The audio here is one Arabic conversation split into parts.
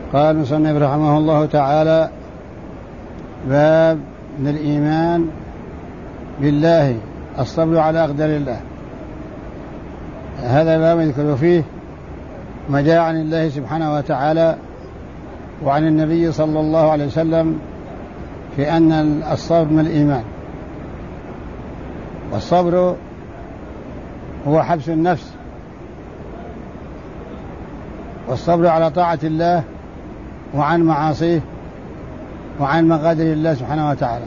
قال المصنف رحمه الله تعالى: باب من الإيمان بالله الصبر على أقدار الله. هذا باب يذكر فيه ما جاء عن الله سبحانه وتعالى وعن النبي صلى الله عليه وسلم في أن الصبر من الإيمان. والصبر هو حبس النفس، والصبر على طاعة الله وعن معاصيه وعن مقادر الله سبحانه وتعالى.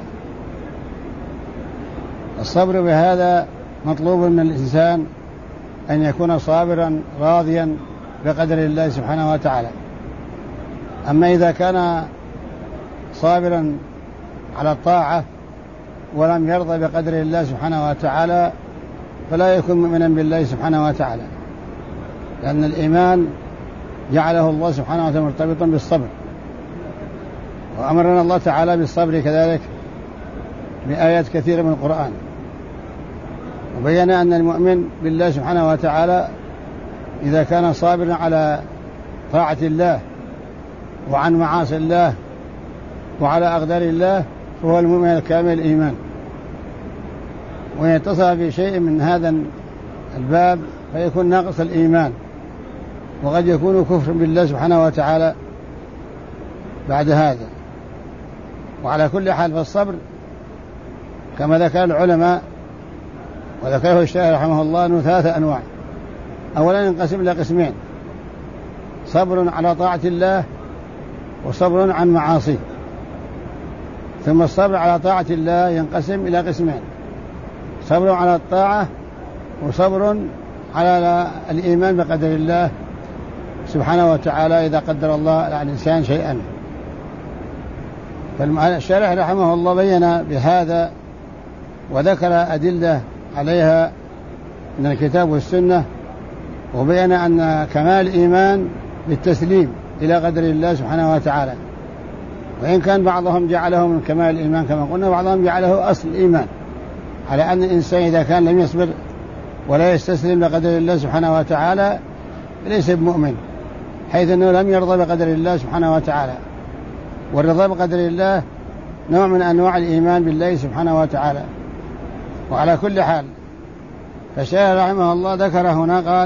الصبر بهذا مطلوب من الإنسان أن يكون صابرا راضيا بقدر الله سبحانه وتعالى. أما إذا كان صابرا على الطاعة ولم يرضى بقدر الله سبحانه وتعالى فلا يكون مؤمنا بالله سبحانه وتعالى، لأن الإيمان جعله الله سبحانه وتعالى مرتبطا بالصبر، وأمرنا الله تعالى بالصبر كذلك بآيات كثيرة من القرآن، وبين أن المؤمن بالله سبحانه وتعالى إذا كان صابرا على طاعة الله وعن معاصي الله وعلى أقدار الله فهو المؤمن الكامل الإيمان. ويتصل بشيء من هذا الباب فيكون ناقص الإيمان، وقد يكون كفر بالله سبحانه وتعالى بعد هذا. وعلى كل حال فالصبر كما ذكر العلماء وذكره الشيخ رحمه الله أنه 3 أنواع. أولا ينقسم إلى قسمين: صبر على طاعة الله وصبر عن معاصيه. ثم الصبر على طاعة الله ينقسم إلى قسمين: صبر على الطاعة وصبر على الإيمان بقدر الله سبحانه وتعالى إذا قدر الله على الإنسان شيئا. فالشارح رحمه الله بين بهذا وذكر أدلة عليها من الكتاب والسنة، وبين أن كمال الإيمان بالتسليم إلى قدر الله سبحانه وتعالى، وإن كان بعضهم جعله من كمال الإيمان كما قلنا، بعضهم جعله أصل الإيمان، على أن الإنسان إذا كان لم يصبر ولا يستسلم لقدر الله سبحانه وتعالى ليس بمؤمن، حيث أنه لم يرضى بقدر الله سبحانه وتعالى. والرضا بقدر الله نوع من أنواع الإيمان بالله سبحانه وتعالى. وعلى كل حال فالشيخ رحمه الله ذكر هنا قال: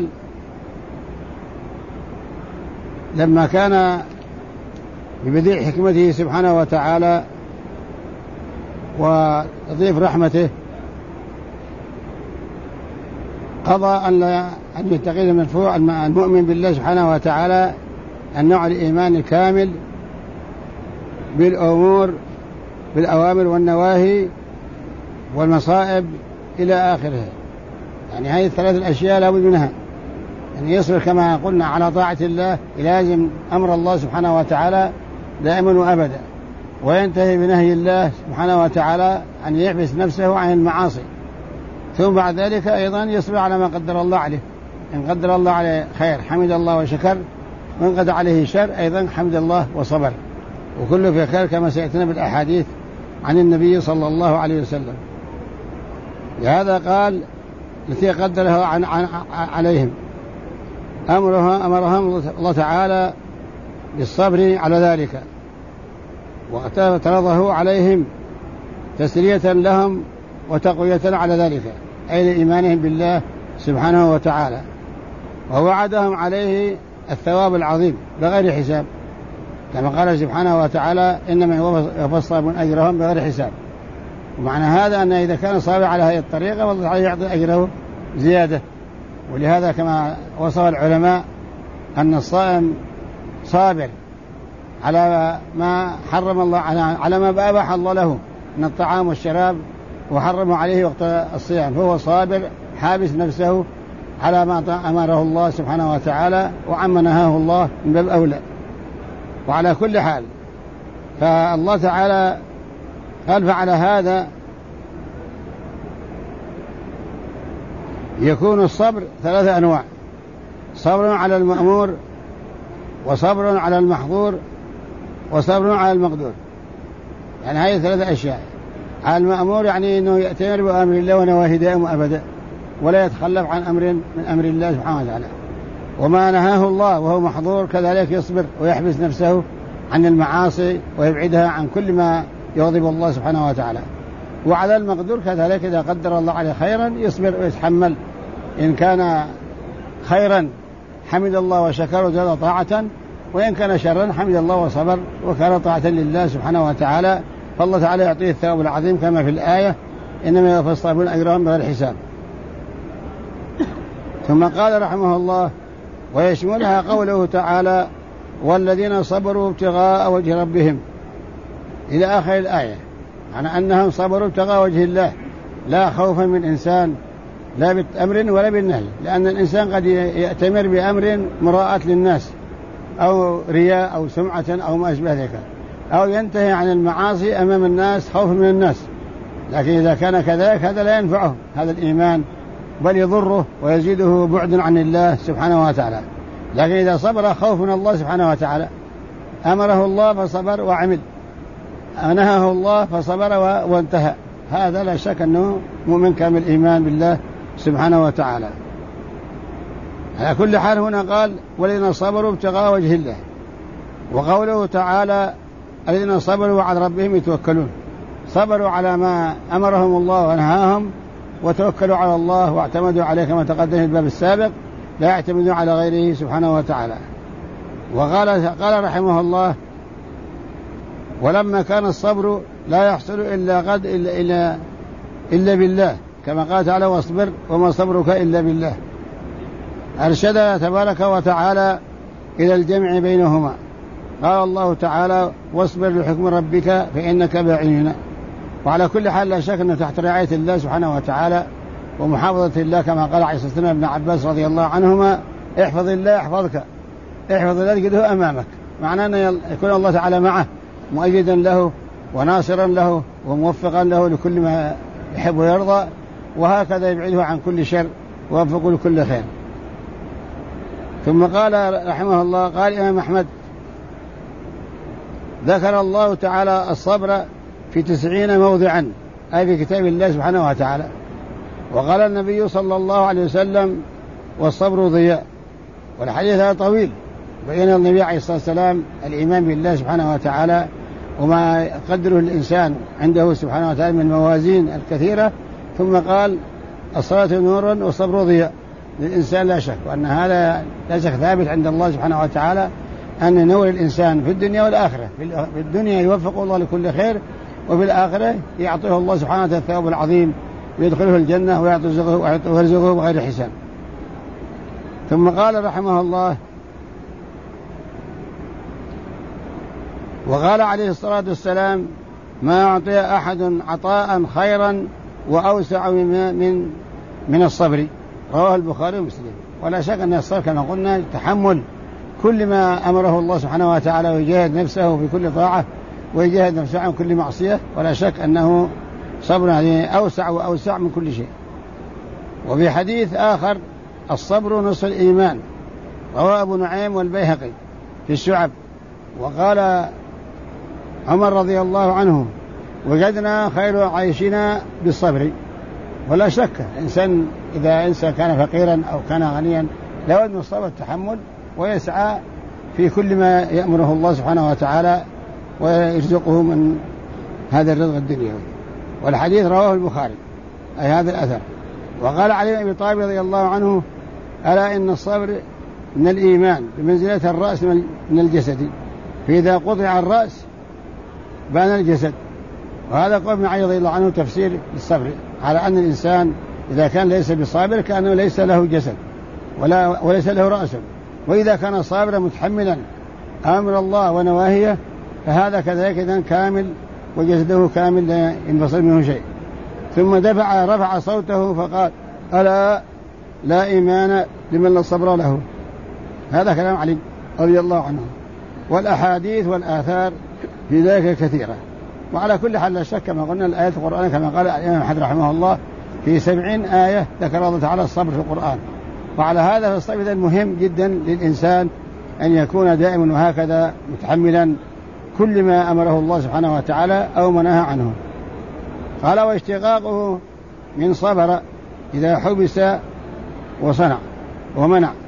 لما كان ببديع حكمته سبحانه وتعالى وتضيف رحمته قضى أن يتخذ المدفوع المؤمن بالله سبحانه وتعالى النوع الإيمان الكامل بالأوامر والنواهي والمصائب إلى آخره. يعني هذه 3 الأشياء لا بد منها، أن يصبر كما قلنا على طاعة الله، يلازم أمر الله سبحانه وتعالى دائما وأبدا، وينتهي بنهي الله سبحانه وتعالى أن يحبس نفسه عن المعاصي. ثم بعد ذلك أيضا يصبر على ما قدر الله عليه، إن قدر الله عليه خير حمد الله وشكر، وإن قدر عليه شر أيضا حمد الله وصبر، وكله في خير كما سيأتينا بالأحاديث عن النبي صلى الله عليه وسلم. لهذا قال: التي قدرها عليهم أمرهم الله تعالى بالصبر على ذلك، واعترضه عليهم تسلية لهم وتقوية على ذلك، أي لإيمانهم بالله سبحانه وتعالى، ووعدهم عليه الثواب العظيم بغير حساب، كما قال سبحانه وتعالى: إنما يوفى الصابرون أجرهم بغير حساب. ومعنى هذا أن إذا كان صابر على هذه الطريقة والله تعالى يعطي أجره زيادة. ولهذا كما وصف العلماء أن الصائم صابر على ما حرم الله، على ما أباح الله له من الطعام والشراب وحرم عليه وقت الصيام، فهو صابر حابس نفسه على ما أمره الله سبحانه وتعالى وعما نهاه الله من باب أولى. وعلى كل حال فالله تعالى قال: فعلى هذا يكون الصبر 3 أنواع: صبر على المأمور، وصبر على المحظور، وصبر على المقدور. يعني هذه 3 أشياء. على المأمور يعني أنه يأتمر بأمر الله ونواهي دائم وأبدا، ولا يتخلف عن أمر من أمر الله سبحانه وتعالى. وما نهاه الله وهو محظور كذلك يصبر ويحبس نفسه عن المعاصي ويبعدها عن كل ما يغضب الله سبحانه وتعالى. وعلى المقدور كذلك إذا قدر الله عليه خيرا يصبر ويتحمل، إن كان خيرا حمد الله وشكر وزاد طاعة، وإن كان شرا حمد الله وصبر وكان طاعة لله سبحانه وتعالى. فالله تعالى يعطيه الثواب العظيم كما في الآية إنما يوفى الصابرون أجرهم بغير حساب. ثم قال رحمه الله: ويشملها قوله تعالى: والذين صبروا ابتغاء وجه ربهم، إلى آخر الآية، يعني أنهم صبروا ابتغاء وجه الله لا خوفا من إنسان لا بالأمر ولا بالنهي، لأن الإنسان قد يأتمر بأمر مراءة للناس أو رياء أو سمعة أو ما أشبه ذلك، أو ينتهي عن المعاصي أمام الناس خوفا من الناس. لكن إذا كان كذلك هذا لا ينفعه هذا الإيمان، بل يضره ويزيده بعدا عن الله سبحانه وتعالى. لكن إذا صبر خوف من الله سبحانه وتعالى، أمره الله فصبر وعمل، نهاه الله فصبر وانتهى، هذا لا شك أنه مؤمن كامل الإيمان بالله سبحانه وتعالى. على كل حال هنا قال: والذين صبروا ابتغاء وجه الله. وقوله تعالى: الذين صبروا على ربهم يتوكلون، صبروا على ما أمرهم الله ونهاهم وتوكلوا على الله واعتمدوا عليه كما تقدم في الباب السابق، لا يعتمدون على غيره سبحانه وتعالى. وقال رحمه الله: ولما كان الصبر لا يحصل إلا بالله، كما قال تعالى: واصبر وما صبرك إلا بالله. أرشد تبارك وتعالى إلى الجمع بينهما. قال الله تعالى: واصبر لحكم ربك فإنك بأعيننا. وعلى كل حال لا شك أنه تحت رعاية الله سبحانه وتعالى ومحافظة الله، كما قال عليه الصلاة والسلام ابن عباس رضي الله عنهما: احفظ الله يحفظك، احفظ الله تجده أمامك. معناه أن يكون الله تعالى معه مؤيدا له وناصرا له وموفقا له لكل ما يحب ويرضى، وهكذا يبعده عن كل شر ويوفقه لكل خير. ثم قال رحمه الله: قال الإمام أحمد: ذكر الله تعالى الصبر في 90 موضعا، أي في كتاب الله سبحانه وتعالى. وقال النبي صلى الله عليه وسلم: والصبر ضياء. والحديث هذا طويل، بين النبي عليه الصلاة والسلام الإيمان بالله سبحانه وتعالى وما يقدره الإنسان عنده سبحانه وتعالى من موازين الكثيرة، ثم قال: الصلاة نور والصبر ضياء للإنسان، لا شك وأن هذا لا شك ثابت عند الله سبحانه وتعالى أن نور الإنسان في الدنيا والآخرة. في الدنيا يوفق الله لكل خير، وفي الآخرة يعطيه الله سبحانه وتعالى الثواب العظيم ويدخله الجنة ويرزقه بغير حساب. ثم قال رحمه الله: وقال عليه الصلاة والسلام: ما أعطي أحد عطاء خيرا وأوسع من الصبر. رواه البخاري ومسلم. ولا شك أن الصبر كما قلنا تحمل كل ما أمره الله سبحانه وتعالى، ويجاهد نفسه في كل طاعة ويجاهد نفسه عن كل معصية، ولا شك أنه صبر يعني أوسع وأوسع من كل شيء. وفي حديث آخر: الصبر نصف الإيمان. رواه أبو نعيم والبيهقي في الشعب. وقال عمر رضي الله عنه: وجدنا خير عيشنا بالصبر. ولا شك إنسان إذا إنسان كان فقيرا أو كان غنيا لا بد من الصبر والتحمل، ويسعى في كل ما يأمره الله سبحانه وتعالى ويرزقه من هذا الرزق الدنيوي. والحديث رواه البخاري، أي هذا الأثر. وقال علي بن أبي طالب رضي الله عنه: ألا إن الصبر من الإيمان بمنزلة الرأس من الجسد، فإذا قطع الرأس بان الجسد. وهذا قول ابن علي رضي الله عنه تفسير للصبر، على أن الإنسان إذا كان ليس بصابر كأنه ليس له جسد وليس له رأس، وإذا كان صابرا متحملا أمر الله ونواهيه فهذا كذلك إذن كامل وجسده كامل لا ينفصل منه شيء. ثم رفع صوته فقال: ألا لا إيمان لمن لا صبر له. هذا كلام علي رضي الله عنه. والأحاديث والآثار في ذلك كثيرة. وعلى كل حال لا شك كما قلنا الآيات القرآن كما قال الإمام أحمد رحمه الله في 70 آية ذكر الله تعالى الصبر في القرآن. وعلى هذا فالصبر مهم جدا للإنسان أن يكون دائما وهكذا متحملا كل ما أمره الله سبحانه وتعالى أو منهى عنه. قال: واشتقاقه من صبر إذا حبس وصنع ومنع.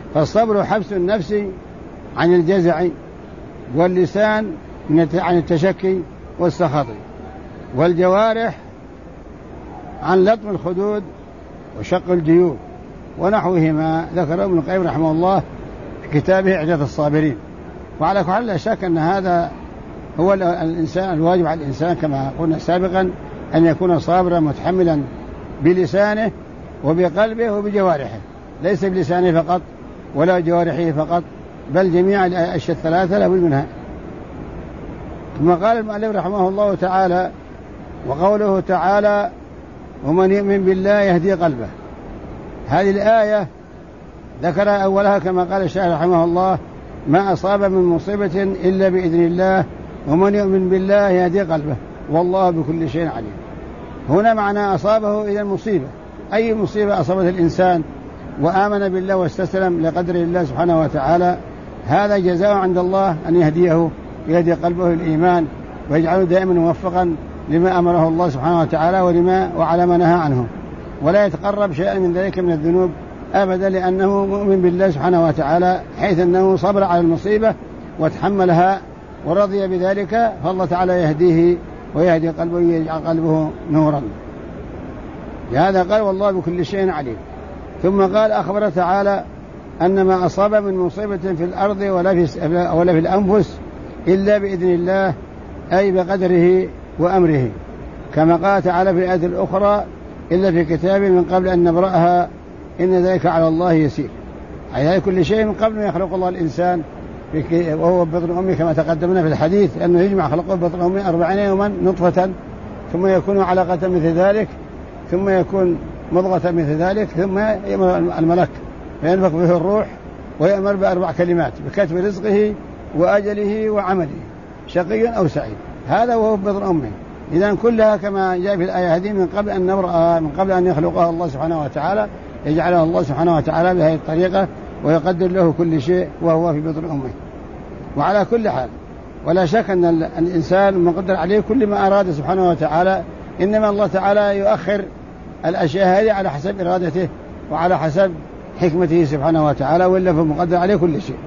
فالصبر حبس النفس عن الجزع، واللسان عن التشكي والسخط، والجوارح عن لطم الخدود وشق الجيوب ونحوهما، ذكر ابن القيم رحمه الله في كتابه إعداد الصابرين. وعلى كل حال لا شك أن هذا هو الإنسان الواجب على الإنسان كما قلنا سابقا، أن يكون صابرا متحملا بلسانه وبقلبه وبجوارحه، ليس بلسانه فقط ولا جوارحه فقط، بل جميع الأشياء الثلاثة لابد منها. ثم قال المؤلف رحمه الله تعالى: وقوله تعالى: ومن يؤمن بالله يهدي قلبه. هذه الآية ذكر أولها كما قال الشاعر رحمه الله: ما أصاب من مصيبة إلا بإذن الله، ومن يؤمن بالله يهدي قلبه، والله بكل شيء عليم. هنا معنى أصابه إلى المصيبة، أي مصيبة أصابت الإنسان وآمن بالله واستسلم لقدر الله سبحانه وتعالى، هذا جزاء عند الله أن يهديه، يهدي قلبه الإيمان ويجعله دائما موفقا لما أمره الله سبحانه وتعالى وعلى ما نهى عنه، ولا يتقرب شيئا من ذلك من الذنوب أبدا، لأنه مؤمن بالله سبحانه وتعالى، حيث أنه صبر على المصيبة وتحملها ورضي بذلك، فالله تعالى يهديه ويهدي قلبه ويجعل قلبه نورا. لهذا قال: والله بكل شيء عليم. ثم قال: أخبر تعالى أن ما أصاب من مصيبة في الأرض ولا في الأنفس إلا بإذن الله، أي بقدره وأمره، كما قال تعالى في الآية الأخرى: إلا في كتاب من قبل أن نبرأها إن ذلك على الله يسير. أي كل شيء من قبل أن يخلق الله الإنسان وهو بطن أمه، كما تقدمنا في الحديث أنه يجمع خلقه بطن أمه 40 يوما نطفة، ثم يكون علقة مثل ذلك، ثم يكون مضغة مثل ذلك، ثم يأمر الملك فينفخ به الروح ويأمر ب4 كلمات: بكتب رزقه وأجله وعمله، شقي أو سعيد. هذا وهو بطن أمه. إذن كلها كما جاء في الآية هذه من قبل أن نبرأها، من قبل أن يخلقها الله سبحانه وتعالى، يجعلها الله سبحانه وتعالى بهذه الطريقة ويقدر له كل شيء وهو في بطن أمه. وعلى كل حال ولا شك أن الإنسان مقدر عليه كل ما أراد سبحانه وتعالى، إنما الله تعالى يؤخر الأشياء هذه على حسب إرادته وعلى حسب حكمته سبحانه وتعالى، وإلا فمقدر عليه كل شيء.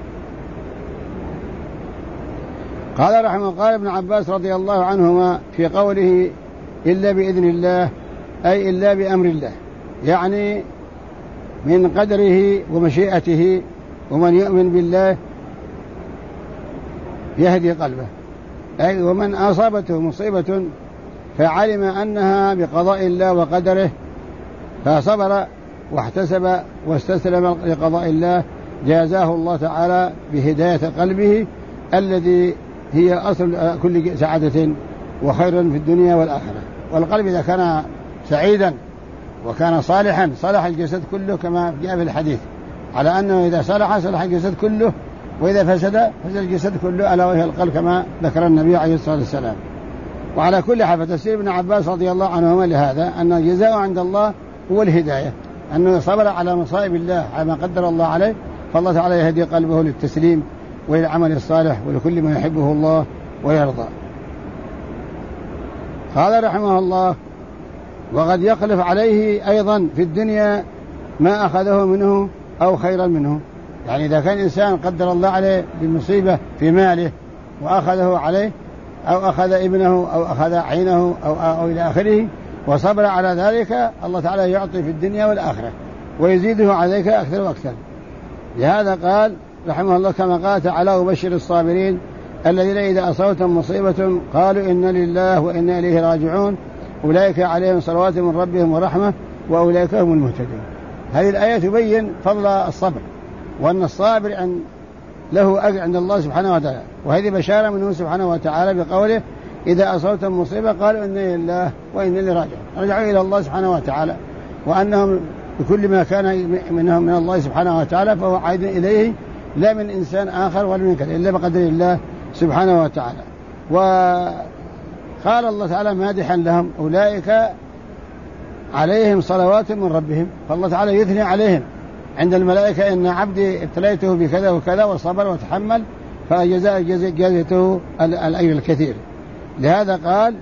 قال رحمه الله: قال ابن عباس رضي الله عنهما في قوله إلا بإذن الله، أي إلا بأمر الله، يعني من قدره ومشيئته. ومن يؤمن بالله يهدي قلبه، أي ومن أصابته مصيبة فعلم أنها بقضاء الله وقدره فصبر واحتسب واستسلم لقضاء الله، جازاه الله تعالى بهداية قلبه الذي هي أصل كل سعادة وخير في الدنيا والآخرة. والقلب إذا كان سعيدا وكان صالحا صلح الجسد كله، كما جاء في الحديث على أنه إذا صلح الجسد كله، وإذا فسد الجسد كله، ألا وهي القلب، كما ذكر النبي عليه الصلاة والسلام. وعلى كل حال فتفسير ابن عباس رضي الله عنهما لهذا أن الجزاء عند الله هو الهداية، أنه صبر على مصائب الله على ما قدر الله عليه، فالله تعالى يهدي قلبه للتسليم وللعمل الصالح ولكل ما يحبه الله ويرضى. قال رحمه الله: وقد يخلف عليه أيضا في الدنيا ما أخذه منه أو خيرا منه. يعني إذا كان إنسان قدر الله عليه بالمصيبة في ماله وأخذه عليه، أو أخذ ابنه أو أخذ عينه أو إلى آخره، وصبر على ذلك، الله تعالى يعطي في الدنيا والآخرة ويزيده على ذلك أكثر وأكثر. لهذا قال رحمه الله كما قال تعالى: وبشر الصابرين الذين إذا أصابتهم مصيبة قالوا إنا لله وإنا إليه راجعون أولئك عليهم صلوات من ربهم ورحمة وأولئك هم المهتدون. هذه الآية تبين فضل الصبر، وأن الصابر له أجر عند الله سبحانه وتعالى، وهذه بشارة منه سبحانه وتعالى بقوله: إذا أصابتهم مصيبة قالوا إنا لله وإنا إليه راجعون، رجعوا إلى الله سبحانه وتعالى، وأنهم بكل ما كان منهم من الله سبحانه وتعالى فهو عائد إليه، لا من إنسان آخر ولا من كذا، إلا بقدر الله سبحانه وتعالى. وقال الله تعالى مادحا لهم: أولئك عليهم صلوات من ربهم. فالله تعالى يثني عليهم عند الملائكة: إن عبدي ابتليته بكذا وكذا وصبر وتحمل فجزاء جزيته الأجر الكثير. لهذا قال: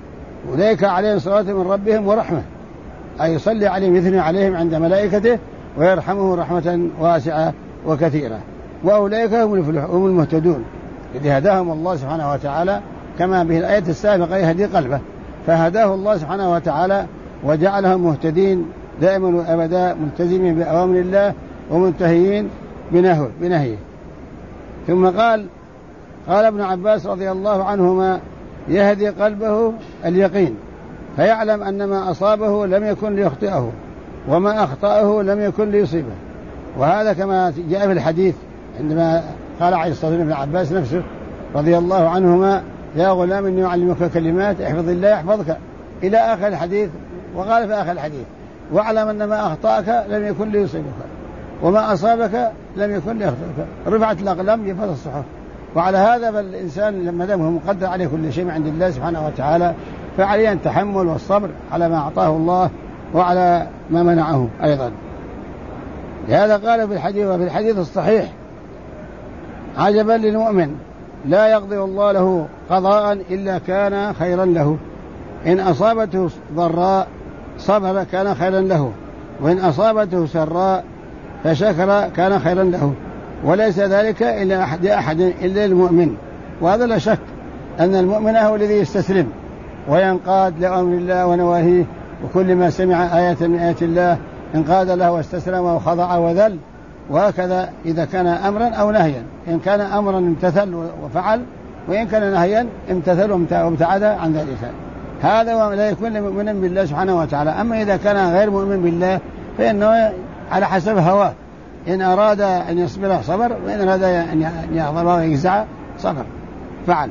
أولئك عليهم صلوات من ربهم ورحمة، أي يصلي عليهم، يثني عليهم عند ملائكته ويرحمه رحمة واسعة وكثيرة. وأولئك هم المهتدون الذي هداهم الله سبحانه وتعالى، كما به الآية السابقة يهدي قلبه، فهداه الله سبحانه وتعالى وجعلهم مهتدين دائما وأبدا، ملتزمين بأوامر الله ومنتهيين بنهيه. ثم قال ابن عباس رضي الله عنهما: يهدي قلبه اليقين، فيعلم أن ما أصابه لم يكن ليخطئه، وما أخطأه لم يكن ليصيبه. وهذا كما جاء في الحديث عندما قال عليه الصلاة والسلام ابن عباس نفسه رضي الله عنهما: يا غلام إني أعلمك كلمات احفظ الله يحفظك، إلى آخر الحديث. وقال في آخر الحديث: واعلم أن ما أخطأك لم يكن ليصيبك، وما أصابك لم يكن ليخطئك. رفعت الأقلام جفت الصحف. وعلى هذا فالإنسان لما دامه مقدر عليه كل شيء من عند الله سبحانه وتعالى، فعليه التحمل والصبر على ما أعطاه الله وعلى ما منعه أيضا. لهذا قال في الحديث، وفي الحديث الصحيح: عجبا للمؤمن لا يقضي الله له قضاء إلا كان خيرا له، إن أصابته ضراء صبر كان خيرا له، وإن أصابته سراء فشكر كان خيرا له، وليس ذلك إلا أحد إلا المؤمن. وهذا لا شك أن المؤمن هو الذي يستسلم وينقاد لأمر الله ونواهيه، وكل ما سمع آية من آيات الله انقاد له واستسلم وخضع وذل. وهكذا إذا كان أمرا أو نهيا، إن كان أمرا امتثل وفعل، وإن كان نهيا امتثل وابتعد عن ذلك. هذا لا يكون مؤمنا بالله سبحانه وتعالى. أما إذا كان غير مؤمن بالله فإنه على حسب هواه، إن أراد أن يصبر صبر، وإن أراد أن يغضب ويجزع صبر فعل.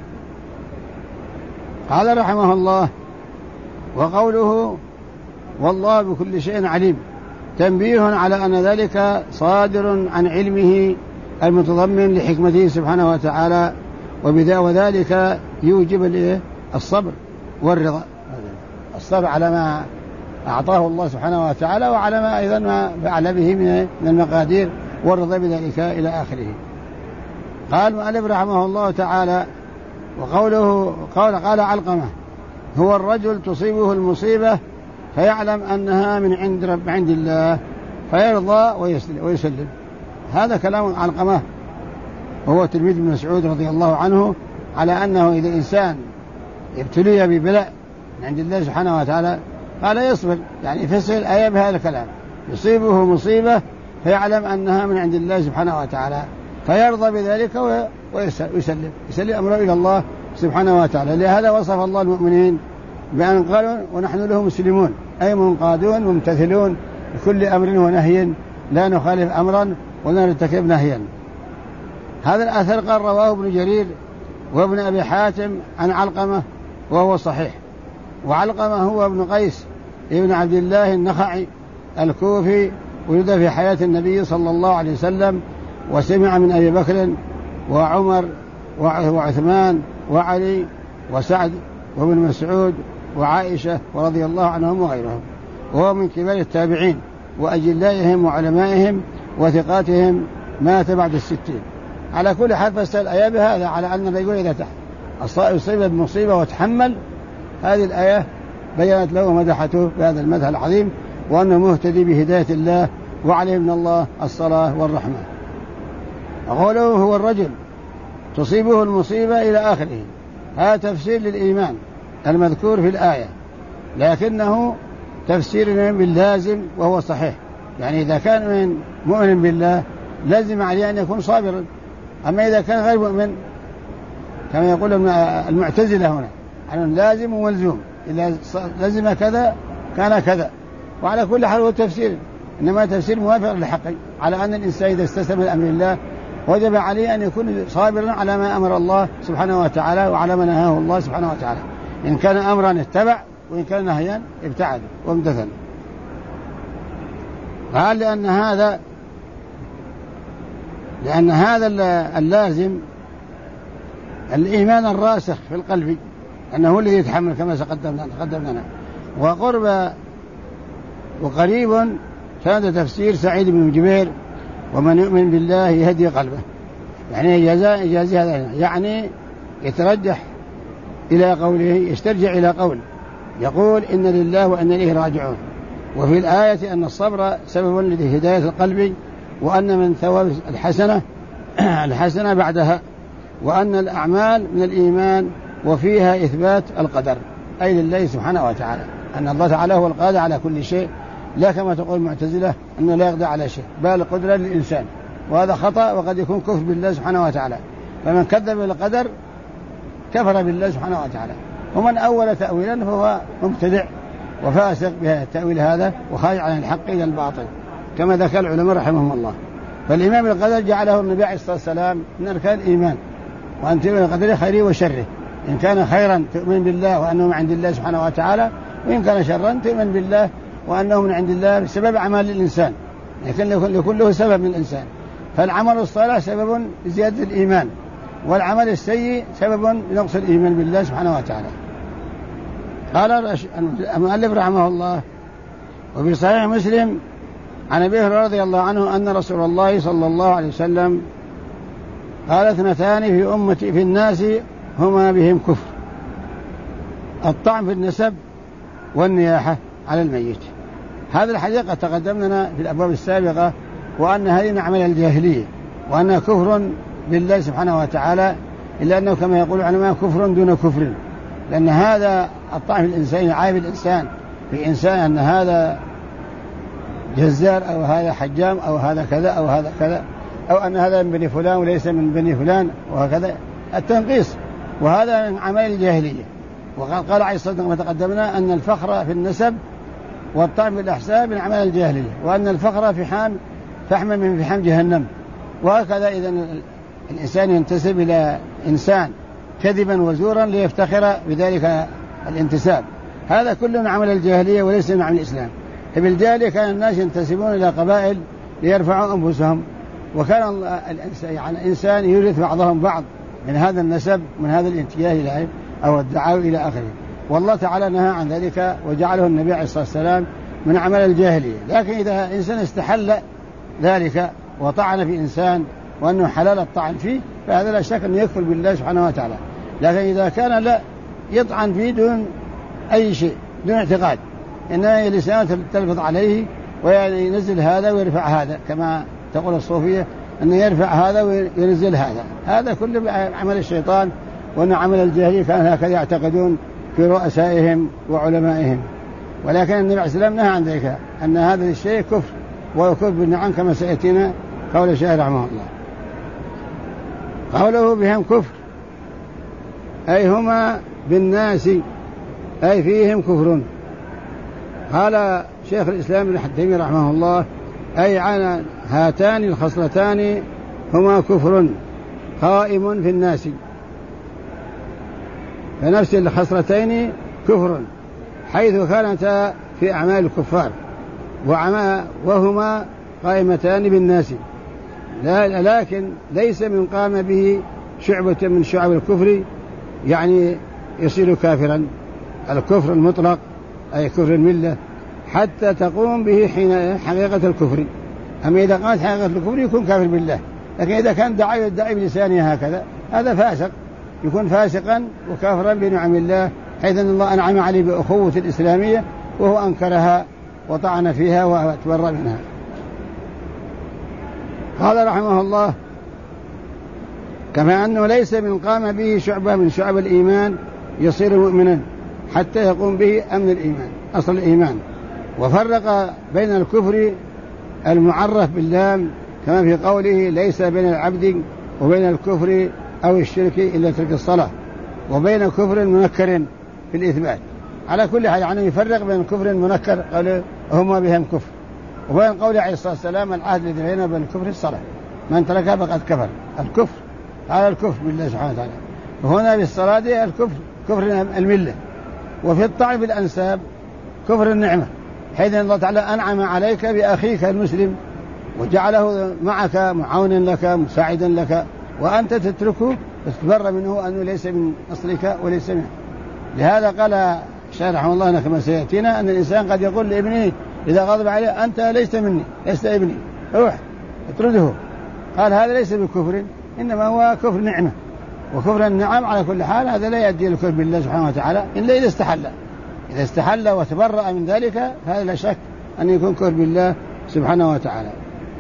قال رحمه الله: وقوله والله بكل شيء عليم تنبيه على أن ذلك صادر عن علمه المتضمن لحكمته سبحانه وتعالى، وذلك يوجب الصبر والرضا، الصبر على ما أعطاه الله سبحانه وتعالى، وعلى ما أيضا ما فعل به من المقادير، والرضا بذلك إلى آخره. قال مؤلف رحمه الله تعالى: قال علقمة: هو الرجل تصيبه المصيبة فيعلم أنها من عند الله فيرضى ويسلم. هذا كلام علقمة، وهو تلميذ ابن مسعود رضي الله عنه، على أنه إذا إنسان ابتلي ببلاء من عند الله سبحانه وتعالى قال يصبر، يعني يفسر الآية بهذا الكلام: يصيبه مصيبة فيعلم أنها من عند الله سبحانه وتعالى فيرضى بذلك ويسلم أمره إلى الله سبحانه وتعالى. لهذا وصف الله المؤمنين بأن قالوا ونحن له مسلمون، أي منقادون ممتثلون لكل أمر ونهي، لا نخالف أمرا ولا نرتكب نهيا. هذا الأثر قال رواه ابن جرير وابن أبي حاتم عن علقمة وهو صحيح. وعلقمة هو ابن قيس ابن عبد الله النخعي الكوفي، ولد في حياة النبي صلى الله عليه وسلم، وسمع من أبي بكر وعمر وعثمان وعلي وسعد وابن مسعود وعائشة ورضي الله عنهم وغيرهم، وهو من كبار التابعين وأجلائهم وعلمائهم وثقاتهم، مات بعد 60. على كل حال فسر الآية بهذا، على أن الرجل إذا أصيب بمصيبة وتحمل، هذه الآية بيّنت له ومدحته بهذا المدح العظيم، وأنه مهتدي بهداية الله وعليه من الله الصلاة والرحمة. قوله هو الرجل تصيبه المصيبة إلى آخره، هذا تفسير للإيمان المذكور في الآية، لكنه تفسير باللازم وهو صحيح. يعني إذا كان من مؤمن بالله لازم عليه أن يكون صابرا. أما إذا كان غير مؤمن كما يقول المعتزلة هنا أنه لازم وملزوم، إذا لازم كذا كان كذا. وعلى كل حال هو تفسير، إنما تفسير موافق للحق، على أن الإنسان إذا استسلم لأمر الله وجب عليه أن يكون صابرا على ما أمر الله سبحانه وتعالى وعلى ما نهاه الله سبحانه وتعالى. إن كان أمرا اتبع، وإن كان نهيا ابتعد وامتثل. قال لأن هذا اللازم الإيمان الراسخ في القلب، أنه الذي يتحمل كما تقدم لنا. وقريب كان تفسير سعيد بن جبير: ومن يؤمن بالله يهدي قلبه، يعني إجازي هذا، يعني يترجح إلى قوله، يسترجع إلى قول يقول إن لله وإن إليه راجعون، وفي الآية أن الصبر سبب لهداية القلب، وأن من ثواب الحسنة بعدها، وأن الأعمال من الإيمان وفيها إثبات القدر أي لله سبحانه وتعالى، أن الله تعالى هو القادر على كل شيء، لا كما تقول المعتزلة أنه لا يقدر على شيء، بل القدرة للإنسان، وهذا خطأ وقد يكون كفر بالله سبحانه وتعالى. فمن كذب بالقدر كفر بالله سبحانه وتعالى، ومن أول تأويلا فهو مبتدع وفاسق بالتأويل هذا وخارج عن الحق إلى الباطل كما ذكر العلماء رحمهم الله. فالإيمان بالقدر جعله النبي عليه الصلاة والسلام من أركان الإيمان، وأن تؤمن بالقدر خيره وشره، إن كان خيرا تؤمن بالله وأنه من عند الله سبحانه وتعالى، وإن كان شرا تؤمن بالله وأنه من عند الله بسبب أعمال الإنسان، لكن له سبب من الإنسان. فالعمل الصالح سبب لزيادة الإيمان، والعمل السيء سبب لنقص الإيمان بالله سبحانه وتعالى. قال المؤلف رحمه الله: وفي صحيح مسلم عن أبي هريرة رضي الله عنه أن رسول الله صلى الله عليه وسلم قال: 2 في أمتي في الناس هما بهم كفر: الطعن في النسب والنياحة على الميت. هذا الحديث قد تقدم لنا في الأبواب السابقة، وأن هذه من أعمال الجاهلية، وأنها كفر بالله سبحانه وتعالى، إلا أنه كما يقول العلماء كفر دون كفر، لأن هذا الطعن في الإنسان يعايب الإنسان في إنسان أن هذا جزار أو هذا حجام أو هذا كذا أو هذا كذا، أو أن هذا من بني فلان وليس من بني فلان، وهكذا التنقيص، وهذا من أعمال الجاهلية. وقد قال عليه الصلاة والسلام كما تقدمنا أن الفخر في النسب والطعن في الأحساب من أعمال الجاهلية، وأن الفخر فحم من فحم جهنم. وهكذا إذا الإنسان ينتسب إلى إنسان كذبا وزورا ليفتخر بذلك الانتساب، هذا كله من عمل الجاهلية وليس من عمل الإسلام. فبالجاهلية كان الناس ينتسبون إلى قبائل ليرفعوا أنفسهم، وكان الإنسان يورث بعضهم بعض من هذا النسب من هذا الانتماء إلى أو الدعاوى إلى آخره. والله تعالى نهى عن ذلك وجعله النبي عليه الصلاة والسلام من عمل الجاهلية. لكن إذا إنسان استحل ذلك وطعن في إنسان وأنه حلال الطعن فيه، فهذا لا شك أنه يكفر بالله سبحانه وتعالى. لكن إذا كان لا يطعن فيه دون أي شيء، دون اعتقاد، إنما لسانه تلفظ عليه وينزل هذا ويرفع هذا، كما تقول الصوفية أنه يرفع هذا وينزل هذا، هذا كله عمل الشيطان، وأن عمل الجاهلية كان هكذا يعتقدون في رؤسائهم وعلمائهم. ولكن النبي عليه السلام نهى عن ذلك، أن هذا الشيء كفر، وكفر بالنعم كما سيأتينا قول الشيخ رحمه الله. قوله بهم كفر أي هما بالناس أي فيهم كفر. قال شيخ الإسلام ابن تيمية رحمه الله: أي عن هاتان الخصلتان هما كفر قائم في الناس، فنفس الخصلتين كفر حيث كانتا في أعمال الكفار، وهما قائمتان بالناس، لكن ليس من قام به شعبة من شعب الكفر يعني يصير كافرا، الكفر المطلق أي كفر الملة، حتى تقوم به حين حقيقة الكفر. أما إذا قامت حقيقة الكفر يكون كافر بالله. لكن إذا كان يدعي بلسانه هكذا هذا فاسق، يكون فاسقا وكافرا بنعم الله، حيث أن الله أنعم عليه بأخوة الإسلامية وهو أنكرها وطعن فيها وتبرأ منها. قال رحمه الله: كما أنه ليس من قام به شعبة من شعب الإيمان يصير مؤمنا حتى يقوم به أمن الإيمان أصل الإيمان. وفرق بين الكفر المعرف باللام كما في قوله: ليس بين العبد وبين الكفر أو الشرك إلا ترك الصلاة، وبين كفر منكر في الإثبات. على كل حال يعني يفرق بين كفر منكر قال هما بهم كفر، وبين قوله عليه الصلاة والسلام: العهد الذي بيننا وبين الكفر الصلاة، من تركها فقد كفر. الكفر على الكفر بالله سبحانه وتعالى، وهنا بالصلاة دي الكفر كفر الملة. وفي الطعن بالأنساب كفر النعمة، حيث الله تعالى أنعم عليك بأخيك المسلم وجعله معك معاونا لك مساعدا لك، وأنت تتركه وتتبرى منه أنه ليس من أصلك وليس منه. لهذا قال الشيخ رحمه الله كما سيأتينا أن الإنسان قد يقول لابنه إذا غضب عليه: أنت ليست مني، ليست ابني، روح اطرده. قال هذا ليس بكفر، إنما هو كفر نعمة، وكفر النعم على كل حال هذا لا يؤدي إلى الكفر بالله سبحانه وتعالى إلا إذا استحل. إذا استحل وتبرأ من ذلك فهذا لا شك أن يكون كفر بالله سبحانه وتعالى.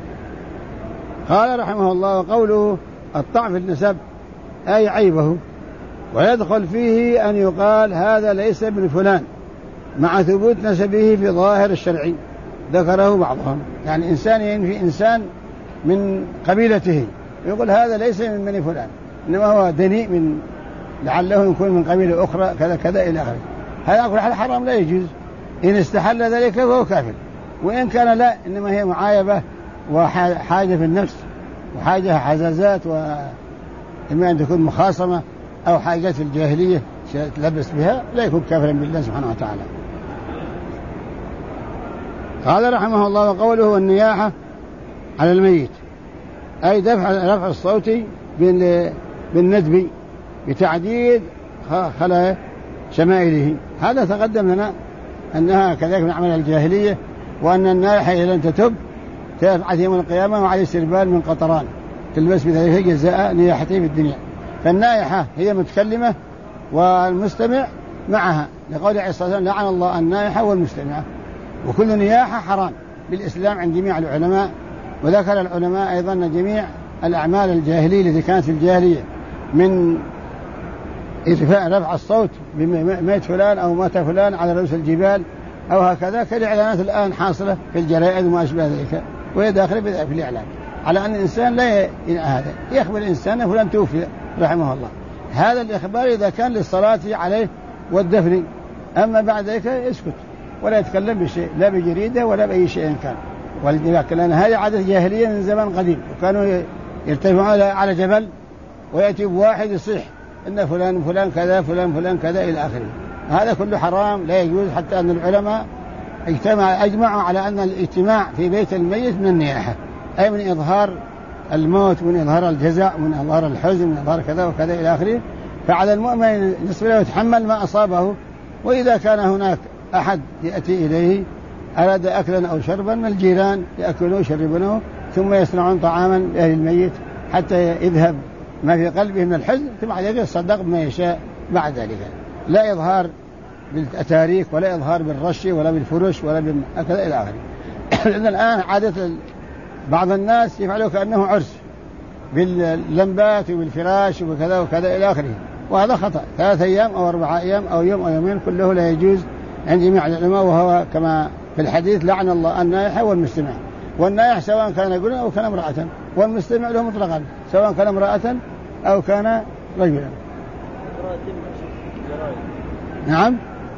قال رحمه الله: وقوله الطعن في النسب أي عيبه، ويدخل فيه أن يقال هذا ليس ابن فلان مع ثبوت نسبه في ظاهر الشرعي، ذكره بعضهم. يعني إنسان ينفي إنسان من قبيلته يقول هذا ليس من بني فلان، إنما هو دنيء من لعله يكون من قبيلة أخرى كذا كذا إلى آخره. هذا أقول حرام لا يجوز، إن استحل ذلك فهو كافر، وإن كان لا، إنما هي معايبة وحاجة في النفس وحاجة حزازات، وإما أن تكون مخاصمة أو حاجات في الجاهلية تلبس بها، لا يكون كافرا بالله سبحانه وتعالى. قال رحمه الله: وقوله والنياحة على الميت أي رفع الصوت بالندب بتعديد خلايا شمائله. هذا تقدم لنا أنها كذلك من عمل الجاهلية، وأن النائحة إذا لم تتب تبعث يوم القيامة وعليه سربال من قطران تلبس بذلك جزاء نياحته في الدنيا. فالنائحة هي متكلمة والمستمع معها، لقول عليه الصلاة والسلام: لعن الله النائحة والمستمعة. وكل نياحة حرام بالإسلام عند جميع العلماء. وذكر العلماء أيضا جميع الأعمال الجاهلية التي كانت في الجاهلية من رفع الصوت بميت فلان أو مات فلان على رؤوس الجبال أو هكذا، كالإعلانات الآن حاصلة في الجرائد وما أشبه ذلك، وهي داخلة في الإعلان على أن الإنسان لا هذا يخبر الإنسان فلان توفي رحمه الله. هذا الإخبار إذا كان للصلاة عليه والدفن، أما بعد ذلك يسكت ولا يتكلم بشيء، لا بجريدة ولا بأي شيء كان. ولكن هذه عادة جاهلية من زمان قديم، وكانوا يرتفعون على جبل ويأتي بواحد يصيح إن فلان فلان كذا فلان فلان كذا إلى آخره. هذا كله حرام لا يجوز، حتى أن العلماء أجمعوا على أن الاجتماع في بيت الميت من النياحة، أي من إظهار الموت، من إظهار الجزع، من إظهار الحزن، من إظهار كذا وكذا إلى آخره. فعلى المؤمن نسبة له يتحمل ما أصابه. وإذا كان هناك أحد يأتي إليه أراد أكلا أو شربا من الجيران يأكلونه ويشربونه، ثم يصنعون طعاما لأهل الميت حتى يذهب ما في قلبه من الحزن، ثم عليه يتصدق بما يشاء بعد ذلك. لا إظهار بالأتاريك ولا إظهار بالرش ولا بالفرش ولا هكذا إلى آخره. لأن الآن عادة بعض الناس يفعلوا كأنه عرس باللمبات وبالفراش وكذا وكذا إلى آخره، وهذا خطأ. 3 أيام أو 4 أيام أو يوم أو يومين كله لا يجوز عند جميع العلماء، وهو كما في الحديث: لعن الله النائح والمستمع. والنائح سواء كان رجلا أو كان امرأة، والمستمع له مطلقا سواء كان امرأة أو كان رجلا. نعم،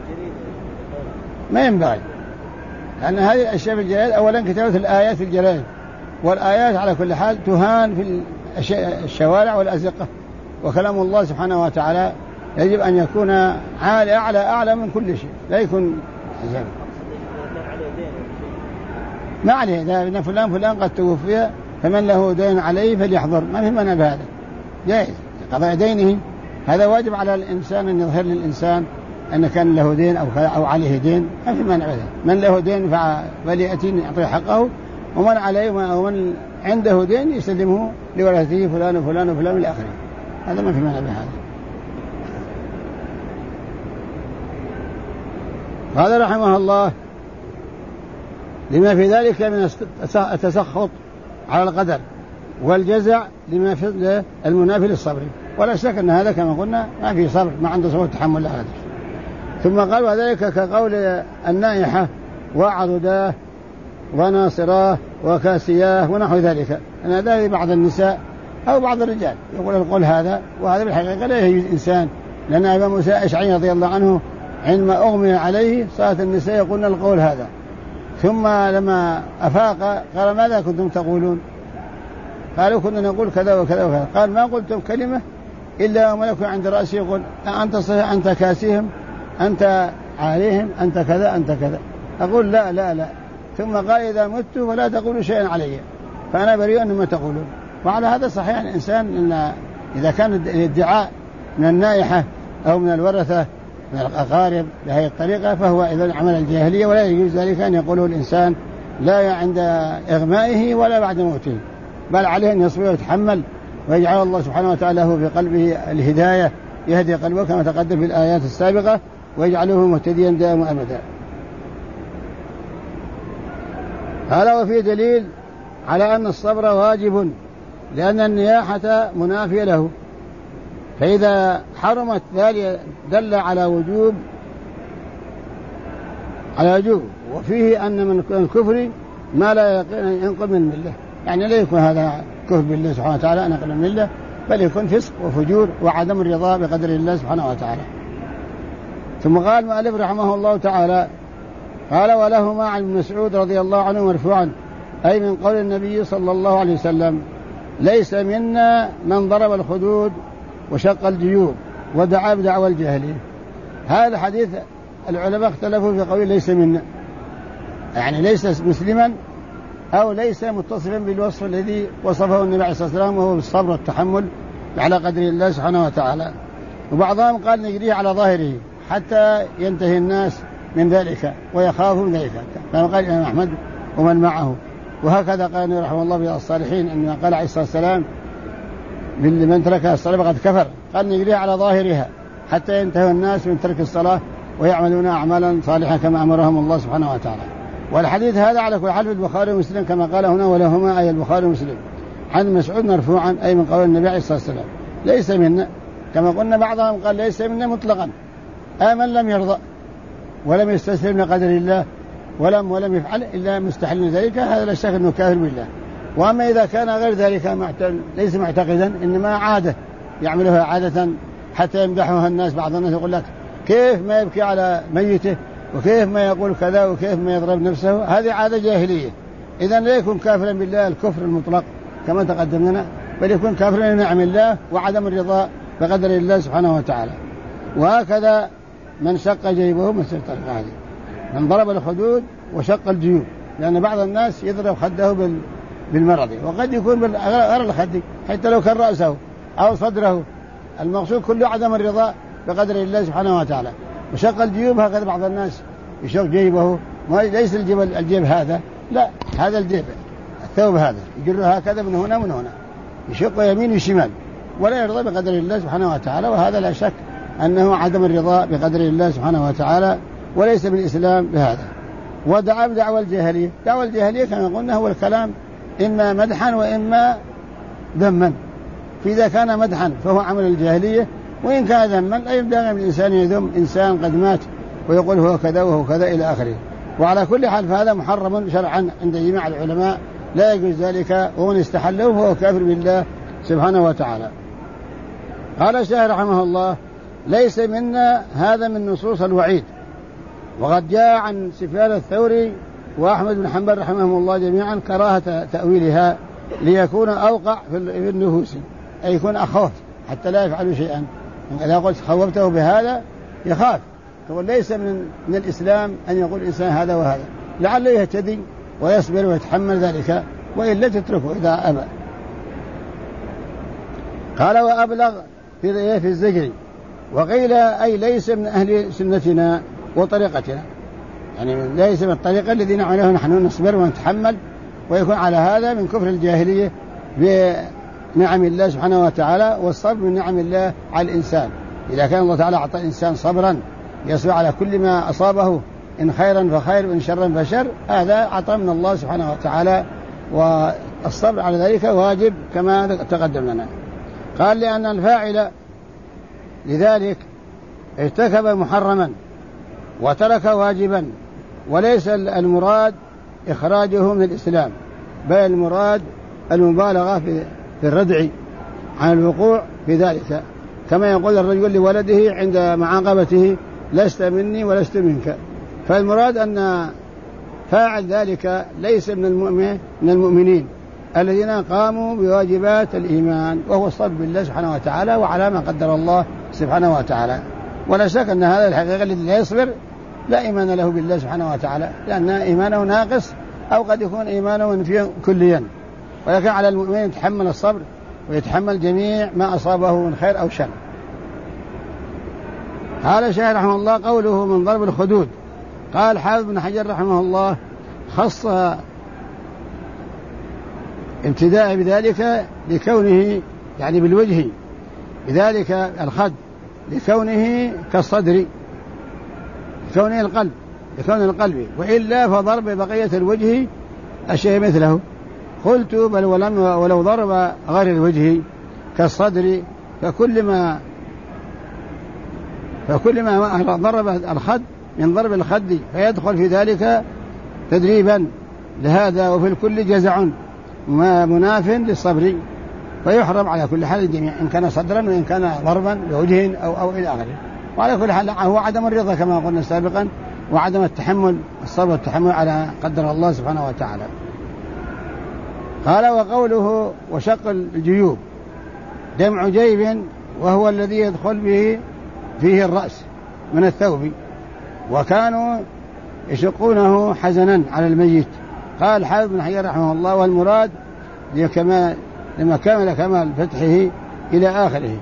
ما ينبغي، لأن هذه الأشياء في الجرائد أولا كتابة الآيات في الجرائد، والآيات على كل حال تهان في الشوارع والأزقة، وكلام الله سبحانه وتعالى يجب أن يكون أعلى من كل شيء، لا يكون عزام. ما عليه، إذا فلان قد توفي فمن له دين عليه فليحضر، ما في مانع بهذا، جائز قضاء دينه. هذا واجب على الإنسان أن يظهر للإنسان أن كان له دين أو عليه دين، ما في مانع بهذا. من له دين فليأتي يعطيه حقه، ومن عليه ومن عنده دين يسلمه لورثته فلان وفلان وفلان إلى آخره. هذا ما في مانع بهذا. قال رحمه الله: لما في ذلك من التسخط على القدر والجزع لما في المنافي للصبر. ولا شك أن هذا كما قلنا ما في صبر، ما عنده صبر تحمل هذا. ثم قال: وذلك كقول النائحة وعضداه وناصراه وكاسياه ونحو ذلك. أن هذا بعض النساء أو بعض الرجال يقول القول هذا، وهذا بالحقيقة لا يجوز إنسان، لأن أبا موسى الأشعري رضي الله عنه عندما أغمي عليه صارت النساء يقولن القول هذا، ثم لما أفاق قال: ماذا كنتم تقولون؟ قالوا: كنا نقول كذا وكذا وكذا. قال: ما قلتم كلمة إلا وملك عند رأسي يقول: أنت صحيح، أنت كاسيهم، أنت عليهم، أنت كذا أنت كذا. أقول: لا لا لا. ثم قال: إذا مت فلا تقولوا شيئا علي، فأنا بريء مما تقولون. وعلى هذا صحيح الإنسان إن إذا كان الادعاء من النائحة أو من الورثة من الأقارب بهذه الطريقة فهو إذن عمل الجاهلية، ولا يجوز ذلك أن يقوله الإنسان لا عند إغمائه ولا بعد موته، بل عليه أن يصبر ويتحمل، ويجعل الله سبحانه وتعالى له في قلبه الهداية، يهدي قلبه كما تقدم في الآيات السابقة، ويجعله مهتديا دائما أبدا. قال وفي دليل على أن الصبر واجب لأن النياحة منافية له، فإذا حرمت ذلك دل على وجوب وفيه أن من الكفر ما لا ينقل من الملة، يعني لا يكون هذا كفر بالله سبحانه وتعالى نقل من الملة، بل يكون فسق وفجور وعدم الرضا بقدر الله سبحانه وتعالى. ثم قال المؤلف رحمه الله تعالى قال ولهما عن ابن مسعود رضي الله عنه مرفوعا أي من قول النبي صلى الله عليه وسلم ليس منا من ضرب الخدود وشق الجيوب ودعا بدعوى الجاهلية. هذا الحديث العلماء اختلفوا في قول ليس منا، يعني ليس مسلما أو ليس متصفا بالوصف الذي وصفه النبي عليه الصلاة والسلام وهو بالصبر والتحمل على قدر الله سبحانه وتعالى. وبعضهم قال نجريه على ظاهره حتى ينتهي الناس من ذلك ويخافوا من ذلك، كما قال الإمام أحمد ومن معه. وهكذا قال رحمه الله في الصالحين أنه قال عليه الصلاة والسلام من ترك الصلاة فقد كفر، قال نجريها على ظاهرها حتى ينتهي الناس من ترك الصلاة ويعملون أعمالا صالحة كما أمرهم الله سبحانه وتعالى. والحديث هذا على كل حال في البخاري ومسلم كما قال هنا ولهما أي البخاري ومسلم عن مسعود مرفوعا أي من قول النبي عليه الصلاة والسلام ليس منا، كما قلنا بعضهم قال ليس منا مطلقا من لم يرضى ولم يستسلم لقدر الله ولم يفعل إلا مستحل ذلك، هذا لا شك أنه كافر بالله. وأما إذا كان غير ذلك ليس معتقدا إنما عادة يعملها عادة حتى يمدحها الناس، بعض الناس يقول لك كيف ما يبكي على ميته وكيف ما يقول كذا وكيف ما يضرب نفسه، هذه عادة جاهلية. إذن لا يكون كافرا بالله الكفر المطلق كما تقدم لنا، بل يكون كافرا لنعم الله وعدم الرضا بقدر الله سبحانه وتعالى. وهكذا من شق جيبه مثل هذه من ضرب الخدود وشق الجيوب، لأن بعض الناس يضرب خده بالمرض وقد يكون غير الخد حتى لو كان رأسه أو صدره، المقصود كله عدم الرضا بقدر الله سبحانه وتعالى. وشق الجيوب هكذا بعض الناس يشق جيبه، ليس الجيب هذا، لا هذا الجيب الثوب هذا يجره هكذا من هنا يشق يمين وشمال ولا يرضى بقدر الله سبحانه وتعالى، وهذا لا شك أنه عدم الرضا بقدر الله سبحانه وتعالى وليس بالإسلام بهذا. ودعا بدعوى الجاهلية، دعوى الجاهلية كما قلنا هو الكلام إما مدحا وإما ذما، فإذا كان مدحا فهو عمل الجاهلية، وإن كان ذما لا ينبغي من الإنسان يذم إنسان قد مات ويقول هو كذا وهو كذا إلى آخره. وعلى كل حال فهذا محرم شرعا عند جميع العلماء، لا يجوز ذلك، ومن استحله فهو كافر بالله سبحانه وتعالى. قال الشيخ رحمه الله ليس منا، هذا من نصوص الوعيد. وقد جاء عن سفيان الثوري وأحمد بن حنبل رحمهم الله جميعا كراهة تأويلها ليكون أوقع في النفوس، أي يكون أخوف حتى لا يفعلوا شيئا. إذا قلت خوفته بهذا يخاف، تقول ليس من الإسلام أن يقول الإنسان هذا وهذا، لعله يهتدي ويصبر ويتحمل ذلك، وإلا تتركه إذا أبى. قال وأبلغ في الزجر، وقيل أي ليس من أهل سنتنا وطريقتنا، يعني ليس من الطريقة الذين عليه نحن نصبر ونتحمل، ويكون على هذا من كفر الجاهلية بنعم الله سبحانه وتعالى، والصبر من نعم الله على الإنسان. إذا كان الله تعالى أعطى الإنسان صبرا يصبر على كل ما أصابه، إن خيرا فخير وإن شرا فشر، هذا عطاء من الله سبحانه وتعالى، والصبر على ذلك واجب كما تقدم لنا. قال لأن الفاعل لذلك ارتكب محرما وترك واجبا، وليس المراد إخراجه من الإسلام، بل المراد المبالغة في الردع عن الوقوع في ذلك، كما يقول الرجل لولده عند معاقبته لست مني ولست منك. فالمراد أن فاعل ذلك ليس من المؤمنين الذين قاموا بواجبات الإيمان، وهو الصبر بالله سبحانه وتعالى وعلى ما قدر الله سبحانه وتعالى. ولا شك أن هذا الحقيقة الذي لا يصبر لا إيمان له بالله سبحانه وتعالى، لأن إيمانه ناقص أو قد يكون إيمانه منفي كليا. ولكن على المؤمن يتحمل الصبر ويتحمل جميع ما أصابه من خير أو شر. قال الشيخ رحمه الله قوله من ضرب الخدود، قال حافظ بن حجر رحمه الله خص ابتداء بذلك لكونه يعني بالوجه، بذلك الخد لكونه كالصدر، لكون القلب، وإلا فضرب بقية الوجه الشيء مثله. قلت بل ولو ضرب غير الوجه كالصدر فكل ما ضرب الخد من ضرب الخد فيدخل في ذلك تدريبا لهذا، وفي الكل جزع مناف للصبر، فيحرم على كل حال الجميع إن كان صدرا وإن كان ضربا بوجه أو إلى آخره. وعلى كل حال هو عدم الرضا كما قلنا سابقا، وعدم التحمل، الصبر والتحمل على قدر الله سبحانه وتعالى. قال وقوله وشق الجيوب جمع جيب، وهو الذي يدخل به فيه الرأس من الثوب، وكانوا يشقونه حزنا على الميت. قال حافظ بن حجر رحمه الله والمراد لما كمل فتحه إلى آخره،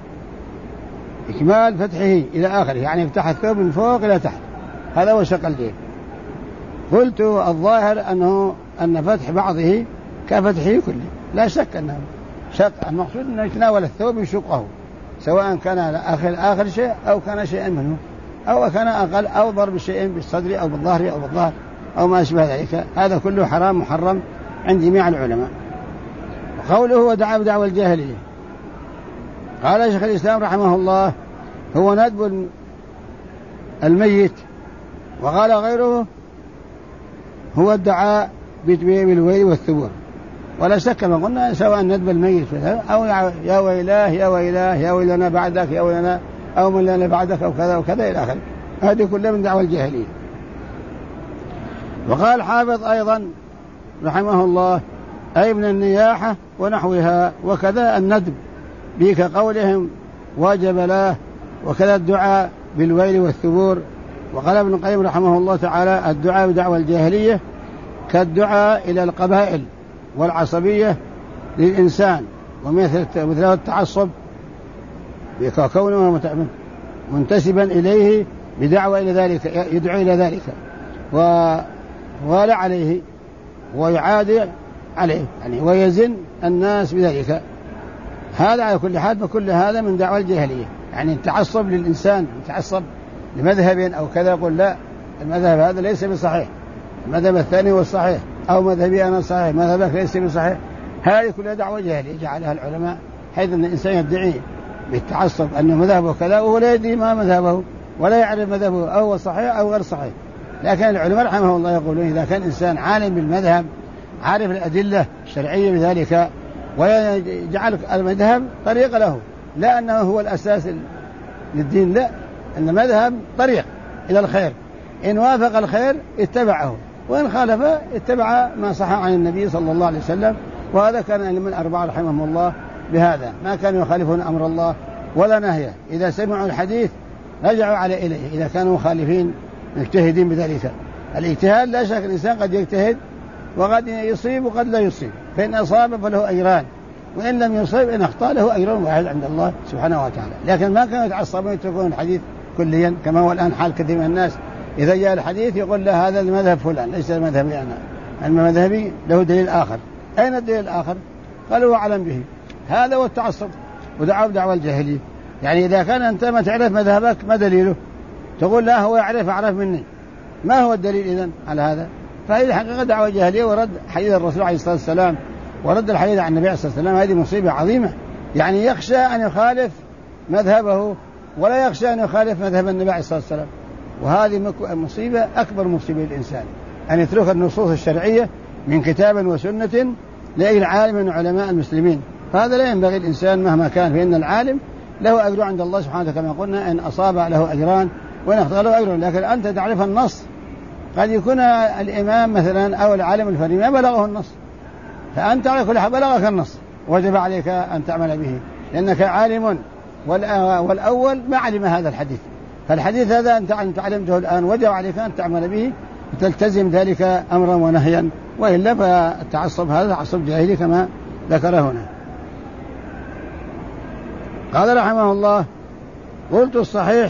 إكمال فتحه إلى آخره، يعني يفتح الثوب من فوق إلى تحت، هذا هو شق الجيب. قلت الظاهر أن فتح بعضه كفتحه كله، لا شك أنه شق، المقصود أنه يتناول الثوب يشقه، سواء كان آخر شيء أو كان شيئا منه، أو كان أقل، أو ضرب شيء بالصدر أو بالظهر أو بالظهر أو ما أشبه ذلك، هذا كله حرام محرم عند جميع العلماء. وقوله ودعا بدعوى الجاهلية، قال شيخ الإسلام رحمه الله هو ندب الميت، وقال غيره هو الدعاء بالويل والثبور. ولا شك ما قلنا سواء ندب الميت أو يا ويلاه يا ويلاه يا ويلنا بعدك يا ويلنا أو من لنا بعدك أو كذا وكذا إلى آخره، هذه كلها من دعوى الجاهلية. وقال حافظ أيضا رحمه الله أي من النياحة ونحوها، وكذا الندب بك قولهم واجب له، وكذا الدعاء بالويل والثبور. وقال ابن القيم رحمه الله تعالى الدعاء بدعوى الجاهلية كالدعاء إلى القبائل والعصبية للإنسان، ومثله التعصب بكونه منتسبا إليه بدعوى إلى ذلك، يدعو إلى ذلك ولا عليه ويعادي عليه، يعني ويزن الناس بذلك. هذا على كل حال، فكل هذا من دعوى الجاهلية، يعني التعصب للإنسان، التعصب لمذهب أو كذا، يقول لا المذهب هذا ليس بصحيح، المذهب الثاني هو الصحيح، أو مذهبي أنا صحيح، مذهبك ليس بصحيح، هذه كلها دعوة جاهلية جعلها العلماء، حيث أن الإنسان يدعي بالتعصب أنه مذهبه كذا وهو لا يدري ما مذهبه ولا يعرف مذهبه أو هو صحيح أو غير صحيح. لكن العلماء رحمه الله يقولون إذا كان إنسان عالم بالمذهب عارف الأدلة الشرعية بذلك ويجعل المذهب طريق له، لا أنه هو الأساس للدين، لا، أن المذهب طريق إلى الخير، إن وافق الخير اتبعه، وإن خالف اتبع ما صح عن النبي صلى الله عليه وسلم. وهذا كان من الأربعة رحمهم الله بهذا، ما كانوا يخالفون أمر الله ولا نهيه، إذا سمعوا الحديث رجعوا على إليه، إذا كانوا مخالفين مجتهدين بذلك. الاجتهاد لا شك الإنسان قد يجتهد وقد يصيب وقد لا يصيب، فإن أصاب فله أجران، وإن لم يصيب إن أخطأ له أجر واحد عند الله سبحانه وتعالى. لكن ما كانوا يتعصبون يتركون الحديث كليا كما هو الآن حال كثير من الناس، إذا جاء الحديث يقول له هذا المذهب فلان ليس مذهبي أنا، المذهبي له دليل آخر. أين الدليل الآخر؟ قالوا أعلم به. هذا هو التعصب ودعوة بدعوى الجاهلية. يعني إذا كان أنت ما تعرف مذهبك ما دليله؟ تقول لا هو يعرف أعرف مني، ما هو الدليل إذن على هذا؟ فهذه حقيقة دعوة جاهلية، ورد حديث الرسول عليه الصلاة والسلام ورد الحديث عن النبي عليه الصلاة والسلام، هذه مصيبة عظيمة. يعني يخشى أن يخالف مذهبه ولا يخشى أن يخالف مذهب النبي عليه الصلاة والسلام، وهذه مصيبة أكبر مصيبة للإنسان، أن يترك النصوص الشرعية من كتاب وسنة لأي عالم من علماء المسلمين. فهذا لا ينبغي الإنسان مهما كان، فإن العالم له أجر عند الله سبحانه وتعالى كما قلنا، إن أصاب له أجران وإن أخطأ له أجر. لكن أنت تعرف النص، قد يكون الإمام مثلا أو العالم الفريد ما بلغه النص، فأنت على كل حال بلغك النص وجب عليك أن تعمل به لأنك عالم، والأول ما علم هذا الحديث، فالحديث هذا أنت علمته الآن وجب عليك أن تعمل به وتلتزم ذلك أمرا ونهيا، وإلا فالتعصب هذا تعصب جاهلي كما ذكر هنا. قال رحمه الله قلت الصحيح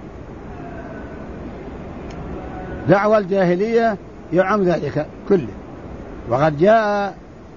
دعوى الجاهلية يعم ذلك كله، وقد جاء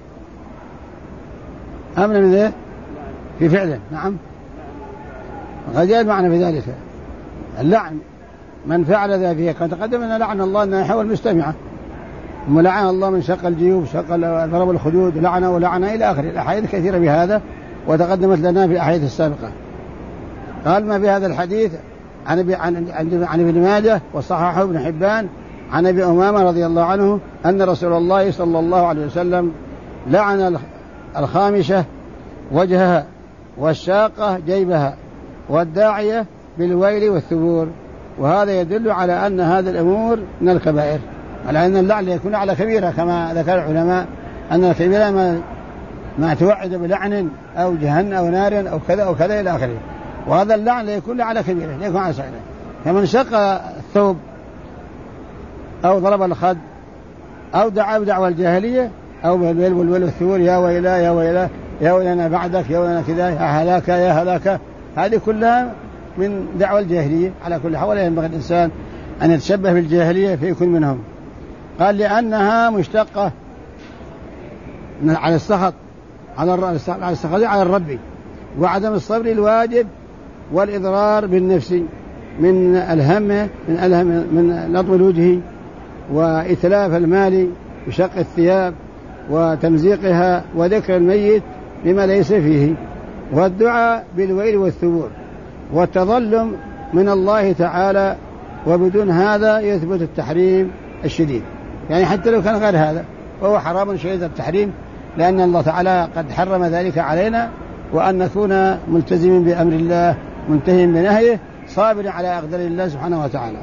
أمر من ذلك في فعله. نعم، وقد جاء المعنى في ذلك اللعن من فعل ذلك. قد تقدم أن لعن الله النائحة والمستمعة، ثم لعن الله من شق الجيوب، ضرب الخدود، لعنة ولعنة إلى آخره. الأحاديث كثيرة بهذا وتقدمت لنا في الأحاديث السابقة. قال ما في هذا الحديث عن ابن ماجه وصححه ابن حبان عن أبي أمامة رضي الله عنه أن رسول الله صلى الله عليه وسلم لعن الخامشة وجهها، والشاقة جيبها، والداعية بالويل والثبور. وهذا يدل على أن هذه الأمور من الكبائر، على أن اللعن يكون على كبيرة، كما ذكر العلماء أن الكبيرة ما توعد بلعن أو جهنم أو نار أو كذا أو كذا إلى آخره. وهذا اللعن لا يكون على كبيرة، لا يكون على صغيرة. فمن شق الثوب أو ضرب الخد أو دعا بدعوى الجاهلية أو بالويل والثبور، يا ويلا يا ويلا، يا ويلنا بعدك، يا ويلنا كذا، يا هلاك يا هلاك، هذه كلها من دعوى الجاهلية. على كل حال ولا ينبغي الإنسان أن يتشبه بالجاهلية فيكون منهم. قال لأنها مشتقة على السخط، على الرب، وعدم الصبر الواجب، والإضرار بالنفس من الهم من لطم الوجه وإتلاف المال وشق الثياب وتمزيقها وذكر الميت بما ليس فيه، والدعاء بالويل والثبور، والتظلم من الله تعالى. وبدون هذا يثبت التحريم الشديد، يعني حتى لو كان غير هذا وهو حرام شديد التحريم، لأن الله تعالى قد حرم ذلك علينا، وأن نكون ملتزمين بأمر الله منتهين بنهيه صابر على أقدار الله سبحانه وتعالى.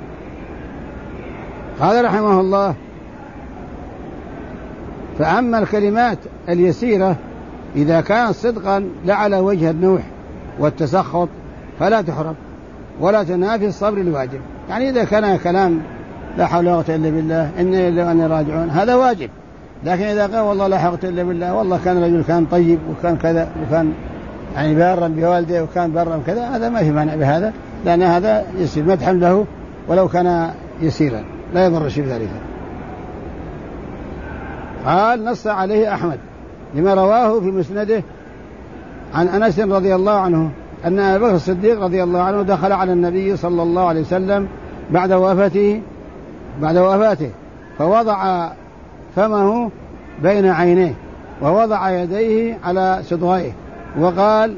قال رحمه الله: فأما الكلمات اليسيرة إذا كانت صدقا لا على وجه النوح والتسخط فلا تحرم ولا تنافي الصبر الواجب. يعني إذا كان كلام لا حول ولا قوة إلا بالله، إني إلا وأني راجعون، هذا واجب. لكن إذا قال والله لا حول إلا بالله، والله كان رجل كان طيب وكان كذا وكان يعني بارا بوالده وكان بارا كذا، هذا ما في مانع بهذا، لأن هذا يسير مدحا له ولو كان يسيرا، لا يضر شيء بذلك. قال: نص عليه أحمد لما رواه في مسنده عن أنس رضي الله عنه أن أبي بكر الصديق رضي الله عنه دخل على النبي صلى الله عليه وسلم بعد وفاته فوضع فمه بين عينيه ووضع يديه على صدغيه وقال: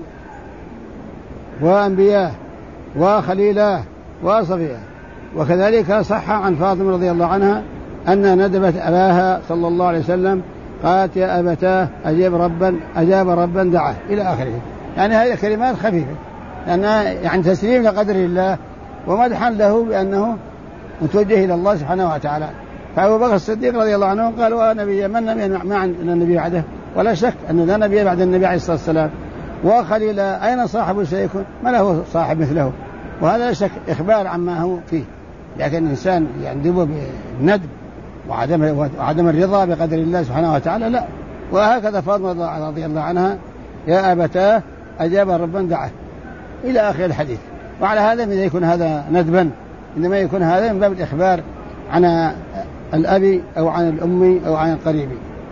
وأنبياه وخليلاه وصفيه. وكذلك صح عن فاطمة رضي الله عنها أن ندبت أباها صلى الله عليه وسلم قالت: يا أبتاه أجاب ربا دعاه إلى آخره. يعني هذه كلمات خفيفة، لأنها يعني تسليم لقدر الله ومدحا له بأنه متوجه إلى الله سبحانه وتعالى. فأبو بكر الصديق رضي الله عنه قال: ونبي من نبي ما عندنا النبي بعده، ولا شك أن لا نبي بعد النبي عليه الصلاة والسلام. وخليل أين صاحب سيكون؟ ما له صاحب مثله. وهذا لا شك إخبار عما هو فيه، لكن الإنسان يندب بالندب وعدم الرضا بقدر الله سبحانه وتعالى لا. وهكذا فاطمة رضي الله عنها: يا أبتاه أجاب ربا دعاه إلى آخر الحديث. وعلى هذا من يكون هذا ندبا، إنما يكون هذا من باب الإخبار عن الأب أو عن الأم أو عن القريب.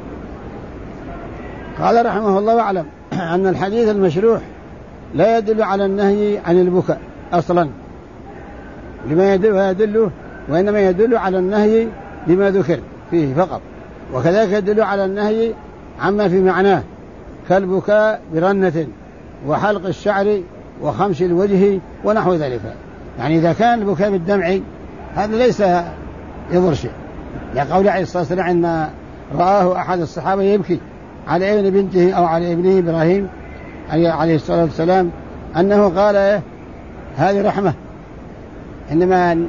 قال رحمه الله: واعلم أن الحديث المشروح لا يدل على النهي عن البكاء أصلا لما يدل، وإنما يدل على النهي بما ذكر فيه فقط. وكذلك يدل على النهي عما في معناه كالبكاء برنة وحلق الشعر وخمش الوجه ونحو ذلك. يعني إذا كان البكاء بالدمع هذا ليس يضر شيء، لقول عليه الصلاة والسلام عندما رآه أحد الصحابة يبكي على ابن بنته أو على ابنه إبراهيم عليه الصلاة والسلام أنه قال: هذه رحمة، إنما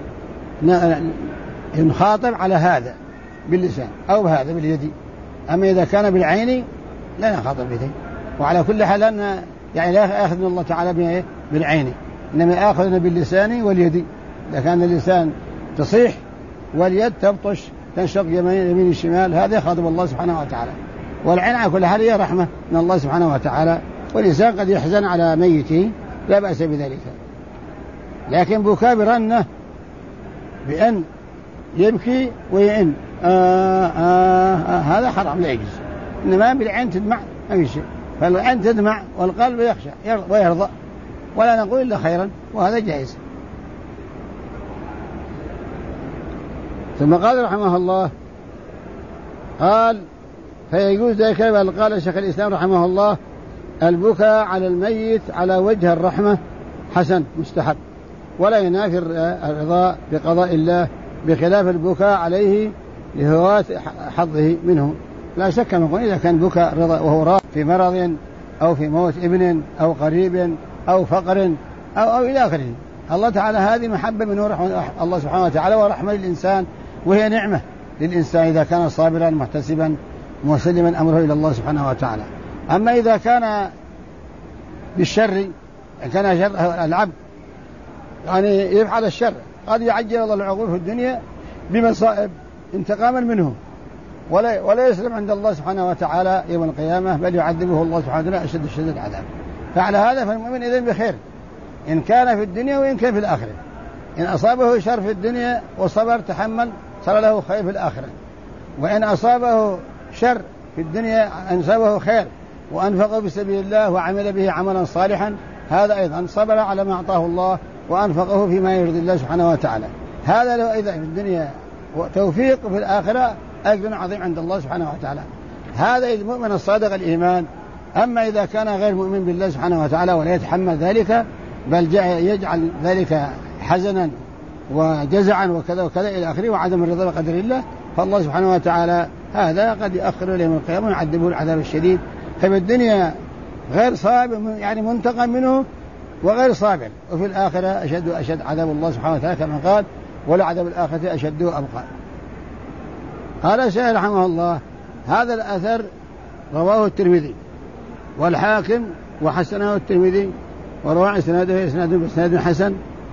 نخاطب على هذا باللسان أو بهذا باليد، أما إذا كان بالعين لا نخاطب به. وعلى كل حال أن يعني لا يأخذنا الله تعالى بالعين، إنما يأخذنا باللسان واليد. إذا كان اللسان تصيح واليد تبطش تنشق يمين الشمال، هذا يخاطب الله سبحانه وتعالى. والعين على كل حال هي رحمة من الله سبحانه وتعالى، والإنسان قد يحزن على ميته لا بأس بذلك. لكن بكاء برنة بأن يبكي ويئن هذا حرام لا يجوز. إنما بالعين تدمع ما في شيء، فالعين تدمع والقلب يخشى ويرضى ولا نقول إلا خيرا، وهذا جائز. ثم قال رحمه الله: قال فيجوز ذلك، بل قال شيخ الإسلام رحمه الله البكاء على الميت على وجه الرحمة حسن مستحب، ولا ينافي الرضا بقضاء الله، بخلاف البكاء عليه لهواة حظه منه. لا شك من إذا كان بكاء رضا وهو راض في مرض أو في موت ابن أو قريب أو فقر أو إلى آخره، الله تعالى هذه محبة منه الله سبحانه وتعالى ورحمة للإنسان، وهي نعمة للإنسان إذا كان صابرا محتسبا مسلما أمره إلى الله سبحانه وتعالى. أما إذا كان بالشر، كان شر العبد يعني يفعل الشر، قد يعجل الله العقوبة في الدنيا بمصائب انتقاما منه، ولا يسلم عند الله سبحانه وتعالى يوم القيامة، بل يعذبه الله سبحانه وتعالى أشد العذاب. فعلى هذا فالمؤمن إذن بخير إن كان في الدنيا وإن كان في الآخرة. إن أصابه شر في الدنيا وصبر تحمل صار له خير في الآخرة، وإن أصابه شر في الدنيا أنصابه خير وأنفقه بسبيل الله وعمل به عملا صالحا، هذا أيضا صبر على ما أعطاه الله وأنفقه فيما يرضي الله سبحانه وتعالى، هذا له أيضا في الدنيا توفيق، في الآخرة أجر عظيم عند الله سبحانه وتعالى. هذا المؤمن الصادق الإيمان. أما إذا كان غير مؤمن بالله سبحانه وتعالى ولا يتحمل ذلك، بل يجعل ذلك حزنا وجزعا وكذا وكذا إلى آخره، وعدم الرضا بقدر الله، فالله سبحانه وتعالى هذا قد يؤخر إليه من القيامة ويعذبه العذاب الشديد. ففي الدنيا غير صابر يعني منتقم منه وغير صابر، وفي الآخرة أشد عذاب الله سبحانه وتعالى كما قال ولعذاب الآخرة أشد وأبقى. قال الشيخ رحمه الله هذا الأثر رواه الترمذي والحاكم وحسنه الترمذي، ورواه إسناد حسن،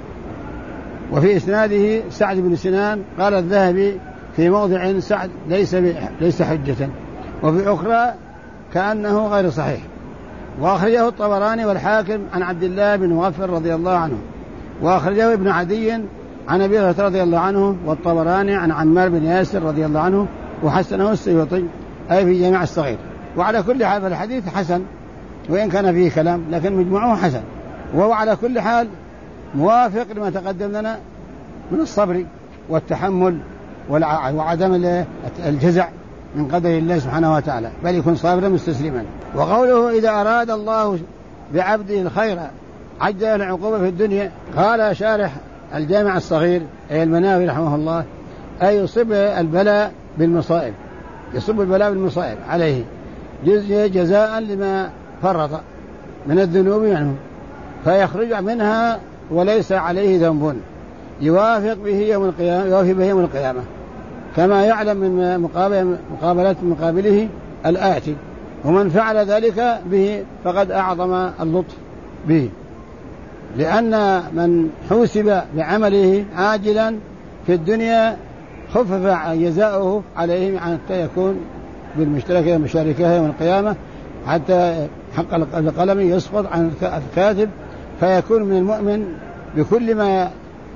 وفي إسناده سعد بن سنان. قال الذهبي في موضع سعد ليس حجة، وفي أخرى كأنه غير صحيح. وأخرجه الطبراني والحاكم عن عبد الله بن مغفر رضي الله عنه، وأخرجه ابن عدي عن أبي هريرة رضي الله عنه، والطبراني عن عمار بن ياسر رضي الله عنه، وحسنه السيوطي أي في جامع الصغير. وعلى كل حال فالحديث حسن وإن كان فيه كلام، لكن مجموعه حسن، وهو على كل حال موافق لما تقدم لنا من الصبر والتحمل وعدم الجزع من قدر الله سبحانه وتعالى، بل يكون صابرا مستسلما. وقوله إذا أراد الله بعبده الخير عجل العقوبة في الدنيا، قال شارح الجامع الصغير أي المناوي رحمه الله أي يصيب البلاء بالمصائب، يصيب البلاء بالمصائب عليه جزاء لما فرط من الذنوب عنه، فيخرج منها وليس عليه ذنب يوافق به يوم القيامة، كما يعلم من مقابلة مقابله الآتي. ومن فعل ذلك به فقد أعظم اللطف به، لأن من حوسب بعمله عاجلا في الدنيا خفف جزاؤه عليه حتى يكون بالمشتركة والمشاركة يوم القيامة، حتى حق القلم يسقط عن الكاتب، فيكون من المؤمن بكل ما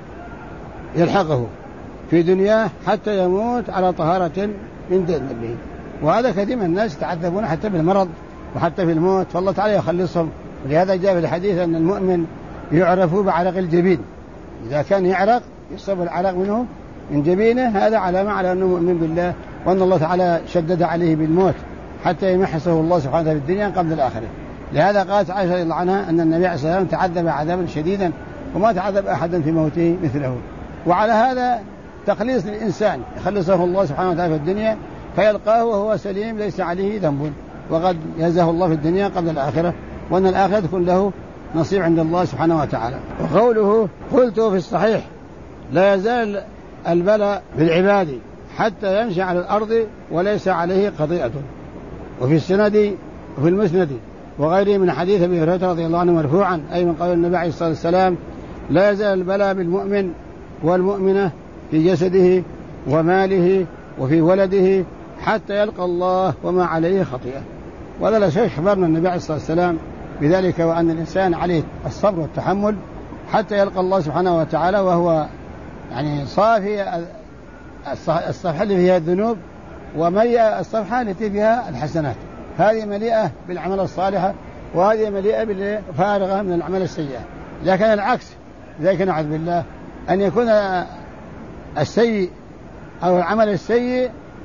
يلحقه في دنياه حتى يموت على طهارة من ذنبه. وهذا كثير من الناس يتعذبون حتى بالمرض وحتى في الموت، فالله تعالى يخلصهم. ولهذا جاء في الحديث أن المؤمن يعرف بعرق الجبين، إذا كان يعرق يصب العرق منه من جبينه، هذا علامة على أنه مؤمن بالله، وأن الله تعالى شدد عليه بالموت حتى يمحصه الله سبحانه في الدنيا قبل الآخرة. لهذا قالت عائشة رضي الله عنها أن النبي عليه الصلاة والسلام تعذب عذابا شديدا وما تعذب أحدا في موته مثله. وعلى هذا تخليص للإنسان يخلصه الله سبحانه وتعالى في الدنيا فيلقاه وهو سليم ليس عليه ذنب، وقد يجزاه الله في الدنيا قبل الآخرة، وأن الآخرة تكون له نصيب عند الله سبحانه وتعالى. وقوله قلت في الصحيح لا يزال البلاء بالعباد حتى يمشي على الأرض وليس عليه قضيئة. وفي السند وفي المسند وغيره من حديث أبي هريرة رضي الله عنه مرفوعا أي من قول النبي عليه الصلاة والسلام لا يزال البلاء بالمؤمن والمؤمنة في جسده وماله وفي ولده حتى يلقى الله وما عليه خطيئة. وهذا لا شك خبرنا النبي عليه الصلاة والسلام بذلك، وأن الإنسان عليه الصبر والتحمل حتى يلقى الله سبحانه وتعالى وهو يعني صافي الصفحة اللي فيها الذنوب ومليئة الصفحة التي فيها الحسنات، هذه مليئة بالعمل الصالحة وهذه مليئة بالفارغة من العمل السيئة. لكن العكس ذلك نعوذ بالله أن يكون السيء أو العمل السيء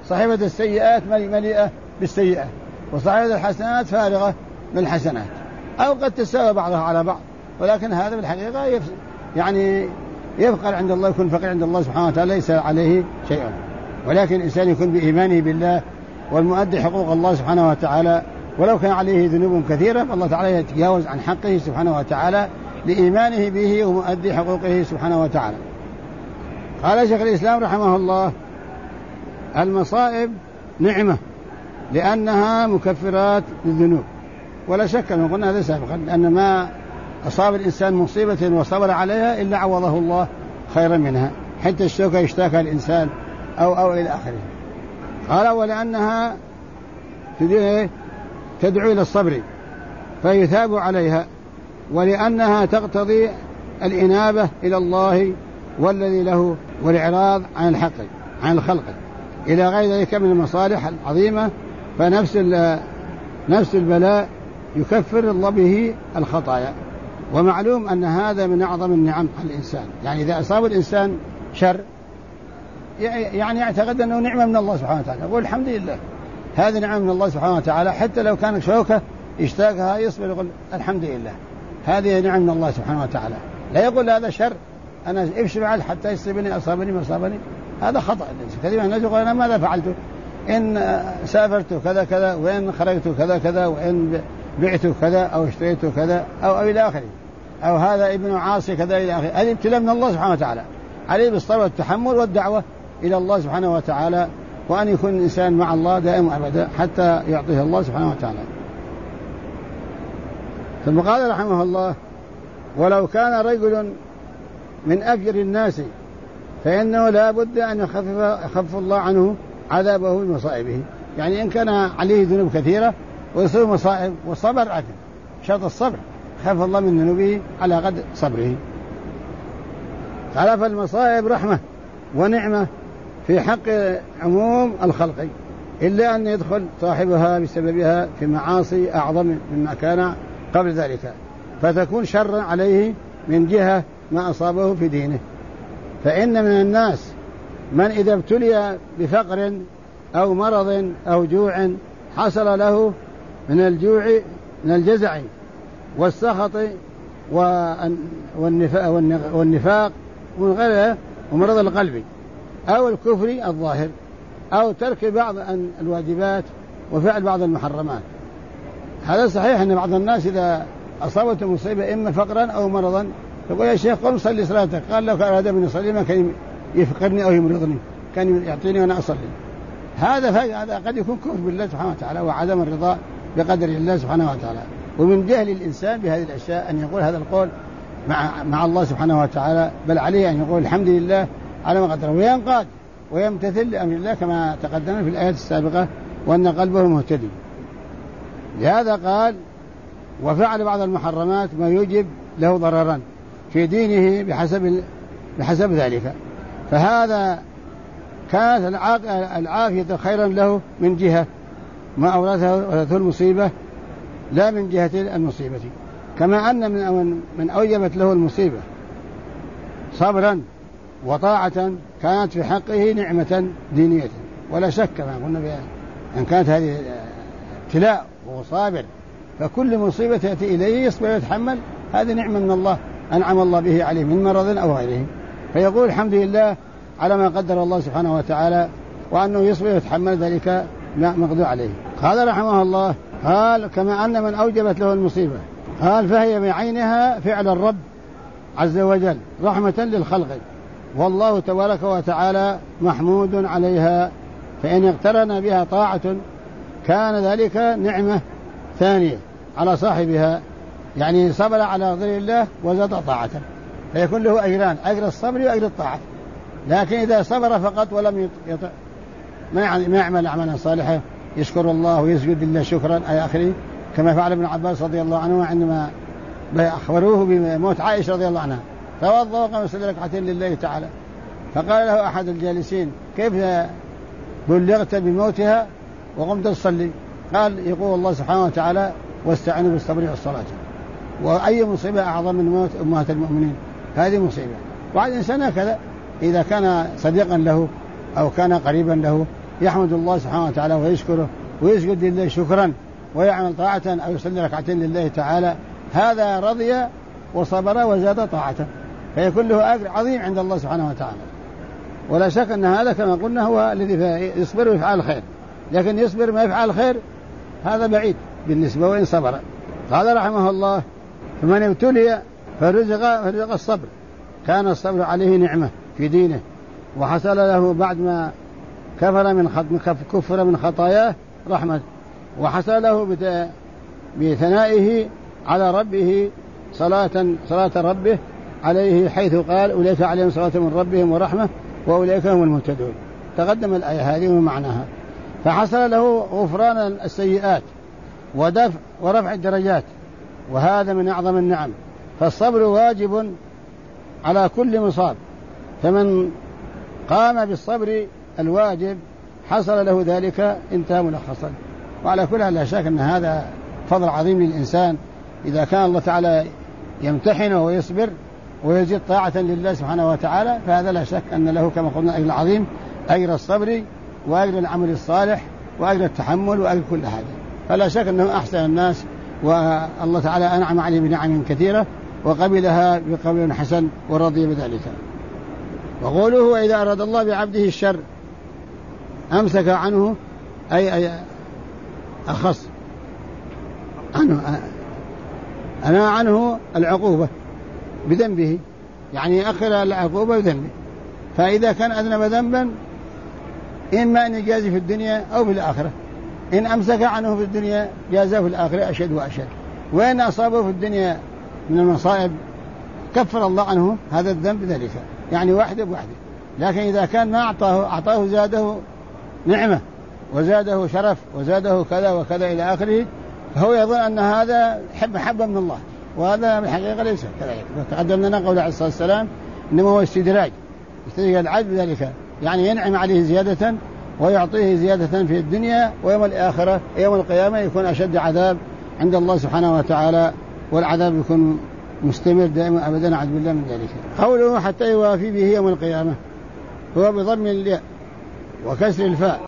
صحيفة السيئات مليئة بالسيئات، وصحيفة الحسنات فارغة من الحسنات، أو قد تساوي بعضها على بعض، ولكن هذا بالحقيقة يعني يفقر عند الله، يكون فقير عند الله سبحانه وتعالى، ليس عليه شيء. ولكن الإنسان يكون بإيمانه بالله والمؤدي حقوق الله سبحانه وتعالى، ولو كان عليه ذنوب كثيرة فالله تعالى يتجاوز عن حقه سبحانه وتعالى لإيمانه به ومؤدي حقوقه سبحانه وتعالى. قال شيخ الإسلام رحمه الله: المصائب نعمة لأنها مكفرات للذنوب. ولا شك أن قلنا هذا سابقا، لأن ما أصاب الإنسان مصيبة وصبر عليها إلا عوضه الله خيرا منها، حتى الشوكة يشتاكها الإنسان أو إلى آخره. قال: ولأنها تدعو إلى الصبر فيثاب عليها، ولأنها تقتضي الإنابة إلى الله والذي له، والإعراض عن الحق عن الخلق إلى غير ذلك من المصالح العظيمة. نفس البلاء يكفر الله به الخطايا. ومعلوم أن هذا من أعظم النعم على الإنسان، يعني إذا أصاب الإنسان شر يعني يعتقد أنه نعمة من الله سبحانه وتعالى، يقول الحمد لله، هذه نعمة من الله سبحانه وتعالى، حتى لو كانت شوكة يشتاقها يصبر يقول الحمد لله، هذه نعمة من الله سبحانه وتعالى. لا يقول هذا شر، أنا إيش فعل حتى يصيبني أصابني ما أصابني، هذا خطأ. كثير من الناس يقول أنا ماذا فعلت، إن سافرت كذا كذا، وإن خرجت كذا كذا، وإن بعت كذا أو اشتريت كذا أو إلى آخره، أو هذا ابن عاصي كذا إلى آخره. هذه ابتلاء من الله سبحانه وتعالى، عليه بالصبر والتحمل والدعوة إلى الله سبحانه وتعالى، وأن يكون الإنسان مع الله دائم أبدا حتى يعطيه الله سبحانه وتعالى. ثم قال رحمه الله: ولو كان رجل من أفجر الناس فإنه لا بد أن يخفف الله عنه عذابه بمصائبه. يعني إن كان عليه ذنوب كثيرة ويصيب مصائب وصبر أجل، شرط الصبر، خف الله من ذنوبه على قدر صبره. قال: فالمصائب رحمة ونعمة في حق عموم الخلق، إلا أن يدخل صاحبها بسببها في معاصي أعظم مما كان قبل ذلك، فتكون شرا عليه من جهة ما أصابه في دينه. فإن من الناس من إذا ابتلي بفقر أو مرض أو جوع حصل له من الجوع من الجزع والسخط والنفاق ومرض القلب أو الكفر الظاهر، أو ترك بعض الواجبات وفعل بعض المحرمات. هذا صحيح أن بعض الناس إذا أصابته مصيبة إما فقرا أو مرضا يقول: يا شيخ قم صلي صلاتك. قال: لو كان أراد من يصلي ما كان يفقرني أو يمرضني، كان يعطيني وأنا أصلي. هذا قد يكون كفر بالله سبحانه وتعالى وعدم الرضا بقدر الله سبحانه وتعالى. ومن جهل الإنسان بهذه الأشياء أن يقول هذا القول مع الله سبحانه وتعالى، بل عليه أن يقول الحمد لله على ما قدره، وينقاد ويمتثل لأمر الله كما تقدم في الآيات السابقة، وأن قلبه مهتدي. لهذا قال: وفعل بعض المحرمات ما يوجب له ضررا في دينه بحسب ذلك، فهذا كانت العافية خيرا له من جهة ما أورثه المصيبة، لا من جهة المصيبة. كما أن من أوجبت له المصيبة صبرا وطاعة كانت في حقه نعمة دينية. ولا شك ما قلنا بها أن كانت هذه ابتلاء وهو صابر، فكل مصيبة تأتي إليه يصبر ويتحمل، هذه نعمة من الله أنعم الله به عليه من مرض أو غيره، فيقول الحمد لله على ما قدر الله سبحانه وتعالى، وأنه يصبر ويتحمل ذلك مقدور عليه. قال رحمه الله: قال: كما أن من أوجبت له المصيبة، قال: فهي بعينها فعل الرب عز وجل رحمة للخلق، والله تبارك وتعالى محمود عليها، فإن اقترن بها طاعة كان ذلك نعمة ثانية على صاحبها، يعني صبر على غير الله وزاد طاعة، فيكون له أجران: أجر الصبر وأجر الطاعة. لكن إذا صبر فقط ولم يطع ما يعمل عملا صالحا يشكر الله ويسجد لله شكرا أي آخره، كما فعل ابن عباس رضي الله عنه عندما أخبروه بموت عائشة رضي الله عنها، توضأ وقام يصلي ركعتين لله تعالى، فقال له أحد الجالسين: كيف بلغت بموتها وقمت تصلي؟ قال: يقول الله سبحانه وتعالى: واستعينوا بالصبر والصلاة. وأي مصيبة أعظم من موت أمهات المؤمنين؟ هذه مصيبة. وعلى الإنسان هكذا، إذا كان صديقا له أو كان قريبا له يحمد الله سبحانه وتعالى ويشكره ويسجد لله شكرا ويعمل طاعة أو يصلي ركعتين لله تعالى، هذا رضي وصبر وزاد طاعة، فيكون له أجر عظيم عند الله سبحانه وتعالى. ولا شك أن هذا كما قلنا هو الذي يصبر ويفعل الخير، لكن يصبر ما يفعل الخير هذا بعيد بالنسبة وإن صبر. قال رحمه الله: فمن ابتلي فرزق الصبر كان الصبر عليه نعمة في دينه، وحصل له بعد ما كفر من خطاياه رحمة، وحصل له بثنائه على ربه صلاة ربه عليه، حيث قال: أولئك عليهم صلاة من ربهم ورحمة وأولئك هم المهتدون. تقدم الآية هذه ومعناها. فحصل له غفران السيئات ورفع الدرجات، وهذا من أعظم النعم. فالصبر واجب على كل مصاب، فمن قام بالصبر الواجب حصل له ذلك، انتهى ملخصا. وعلى كل لا شك أن هذا فضل عظيم للإنسان إذا كان الله تعالى يمتحنه ويصبر ويزيد طاعة لله سبحانه وتعالى، فهذا لا شك أن له كما قلنا أجر العظيم، أجر الصبر وأجر العمل الصالح وأجر التحمل وأجر كل هذا. فلا شك أنه أحسن الناس، والله تعالى أنعم عليه بنعم كثيرة وقبلها بقبول حسن ورضي بذلك. وقوله: وإذا أراد الله بعبده الشر أمسك عنه، أي أخص عنه العقوبة بذنبه، يعني أخر العقوبة بذنبه. فإذا كان أذنب ذنبا إما أن يجازي في الدنيا أو في الآخرة، إن أمسك عنه في الدنيا جازاه في الآخرة أشد وأشد، وإن أصابه في الدنيا من المصائب كفر الله عنه هذا الذنب ذلك، يعني واحدة بواحدة. لكن إذا كان ما أعطاه زاده نعمة وزاده شرف وزاده كذا وكذا إلى آخره، فهو يظن أن هذا محبة من الله، وهذا بالحقيقة ليس كذلك. تقدم لنا قول عليه الصلاة والسلام: إنما هو استدراج العبد ذلك، يعني ينعم عليه زيادة ويعطيه زيادة في الدنيا، ويوم الآخرة يوم القيامة يكون أشد عذاب عند الله سبحانه وتعالى، والعذاب يكون مستمر دائما أبدا، نعوذ بالله من ذلك. قوله: حتى يوافي به يوم القيامة، هو بضم الياء وكسر الفاء.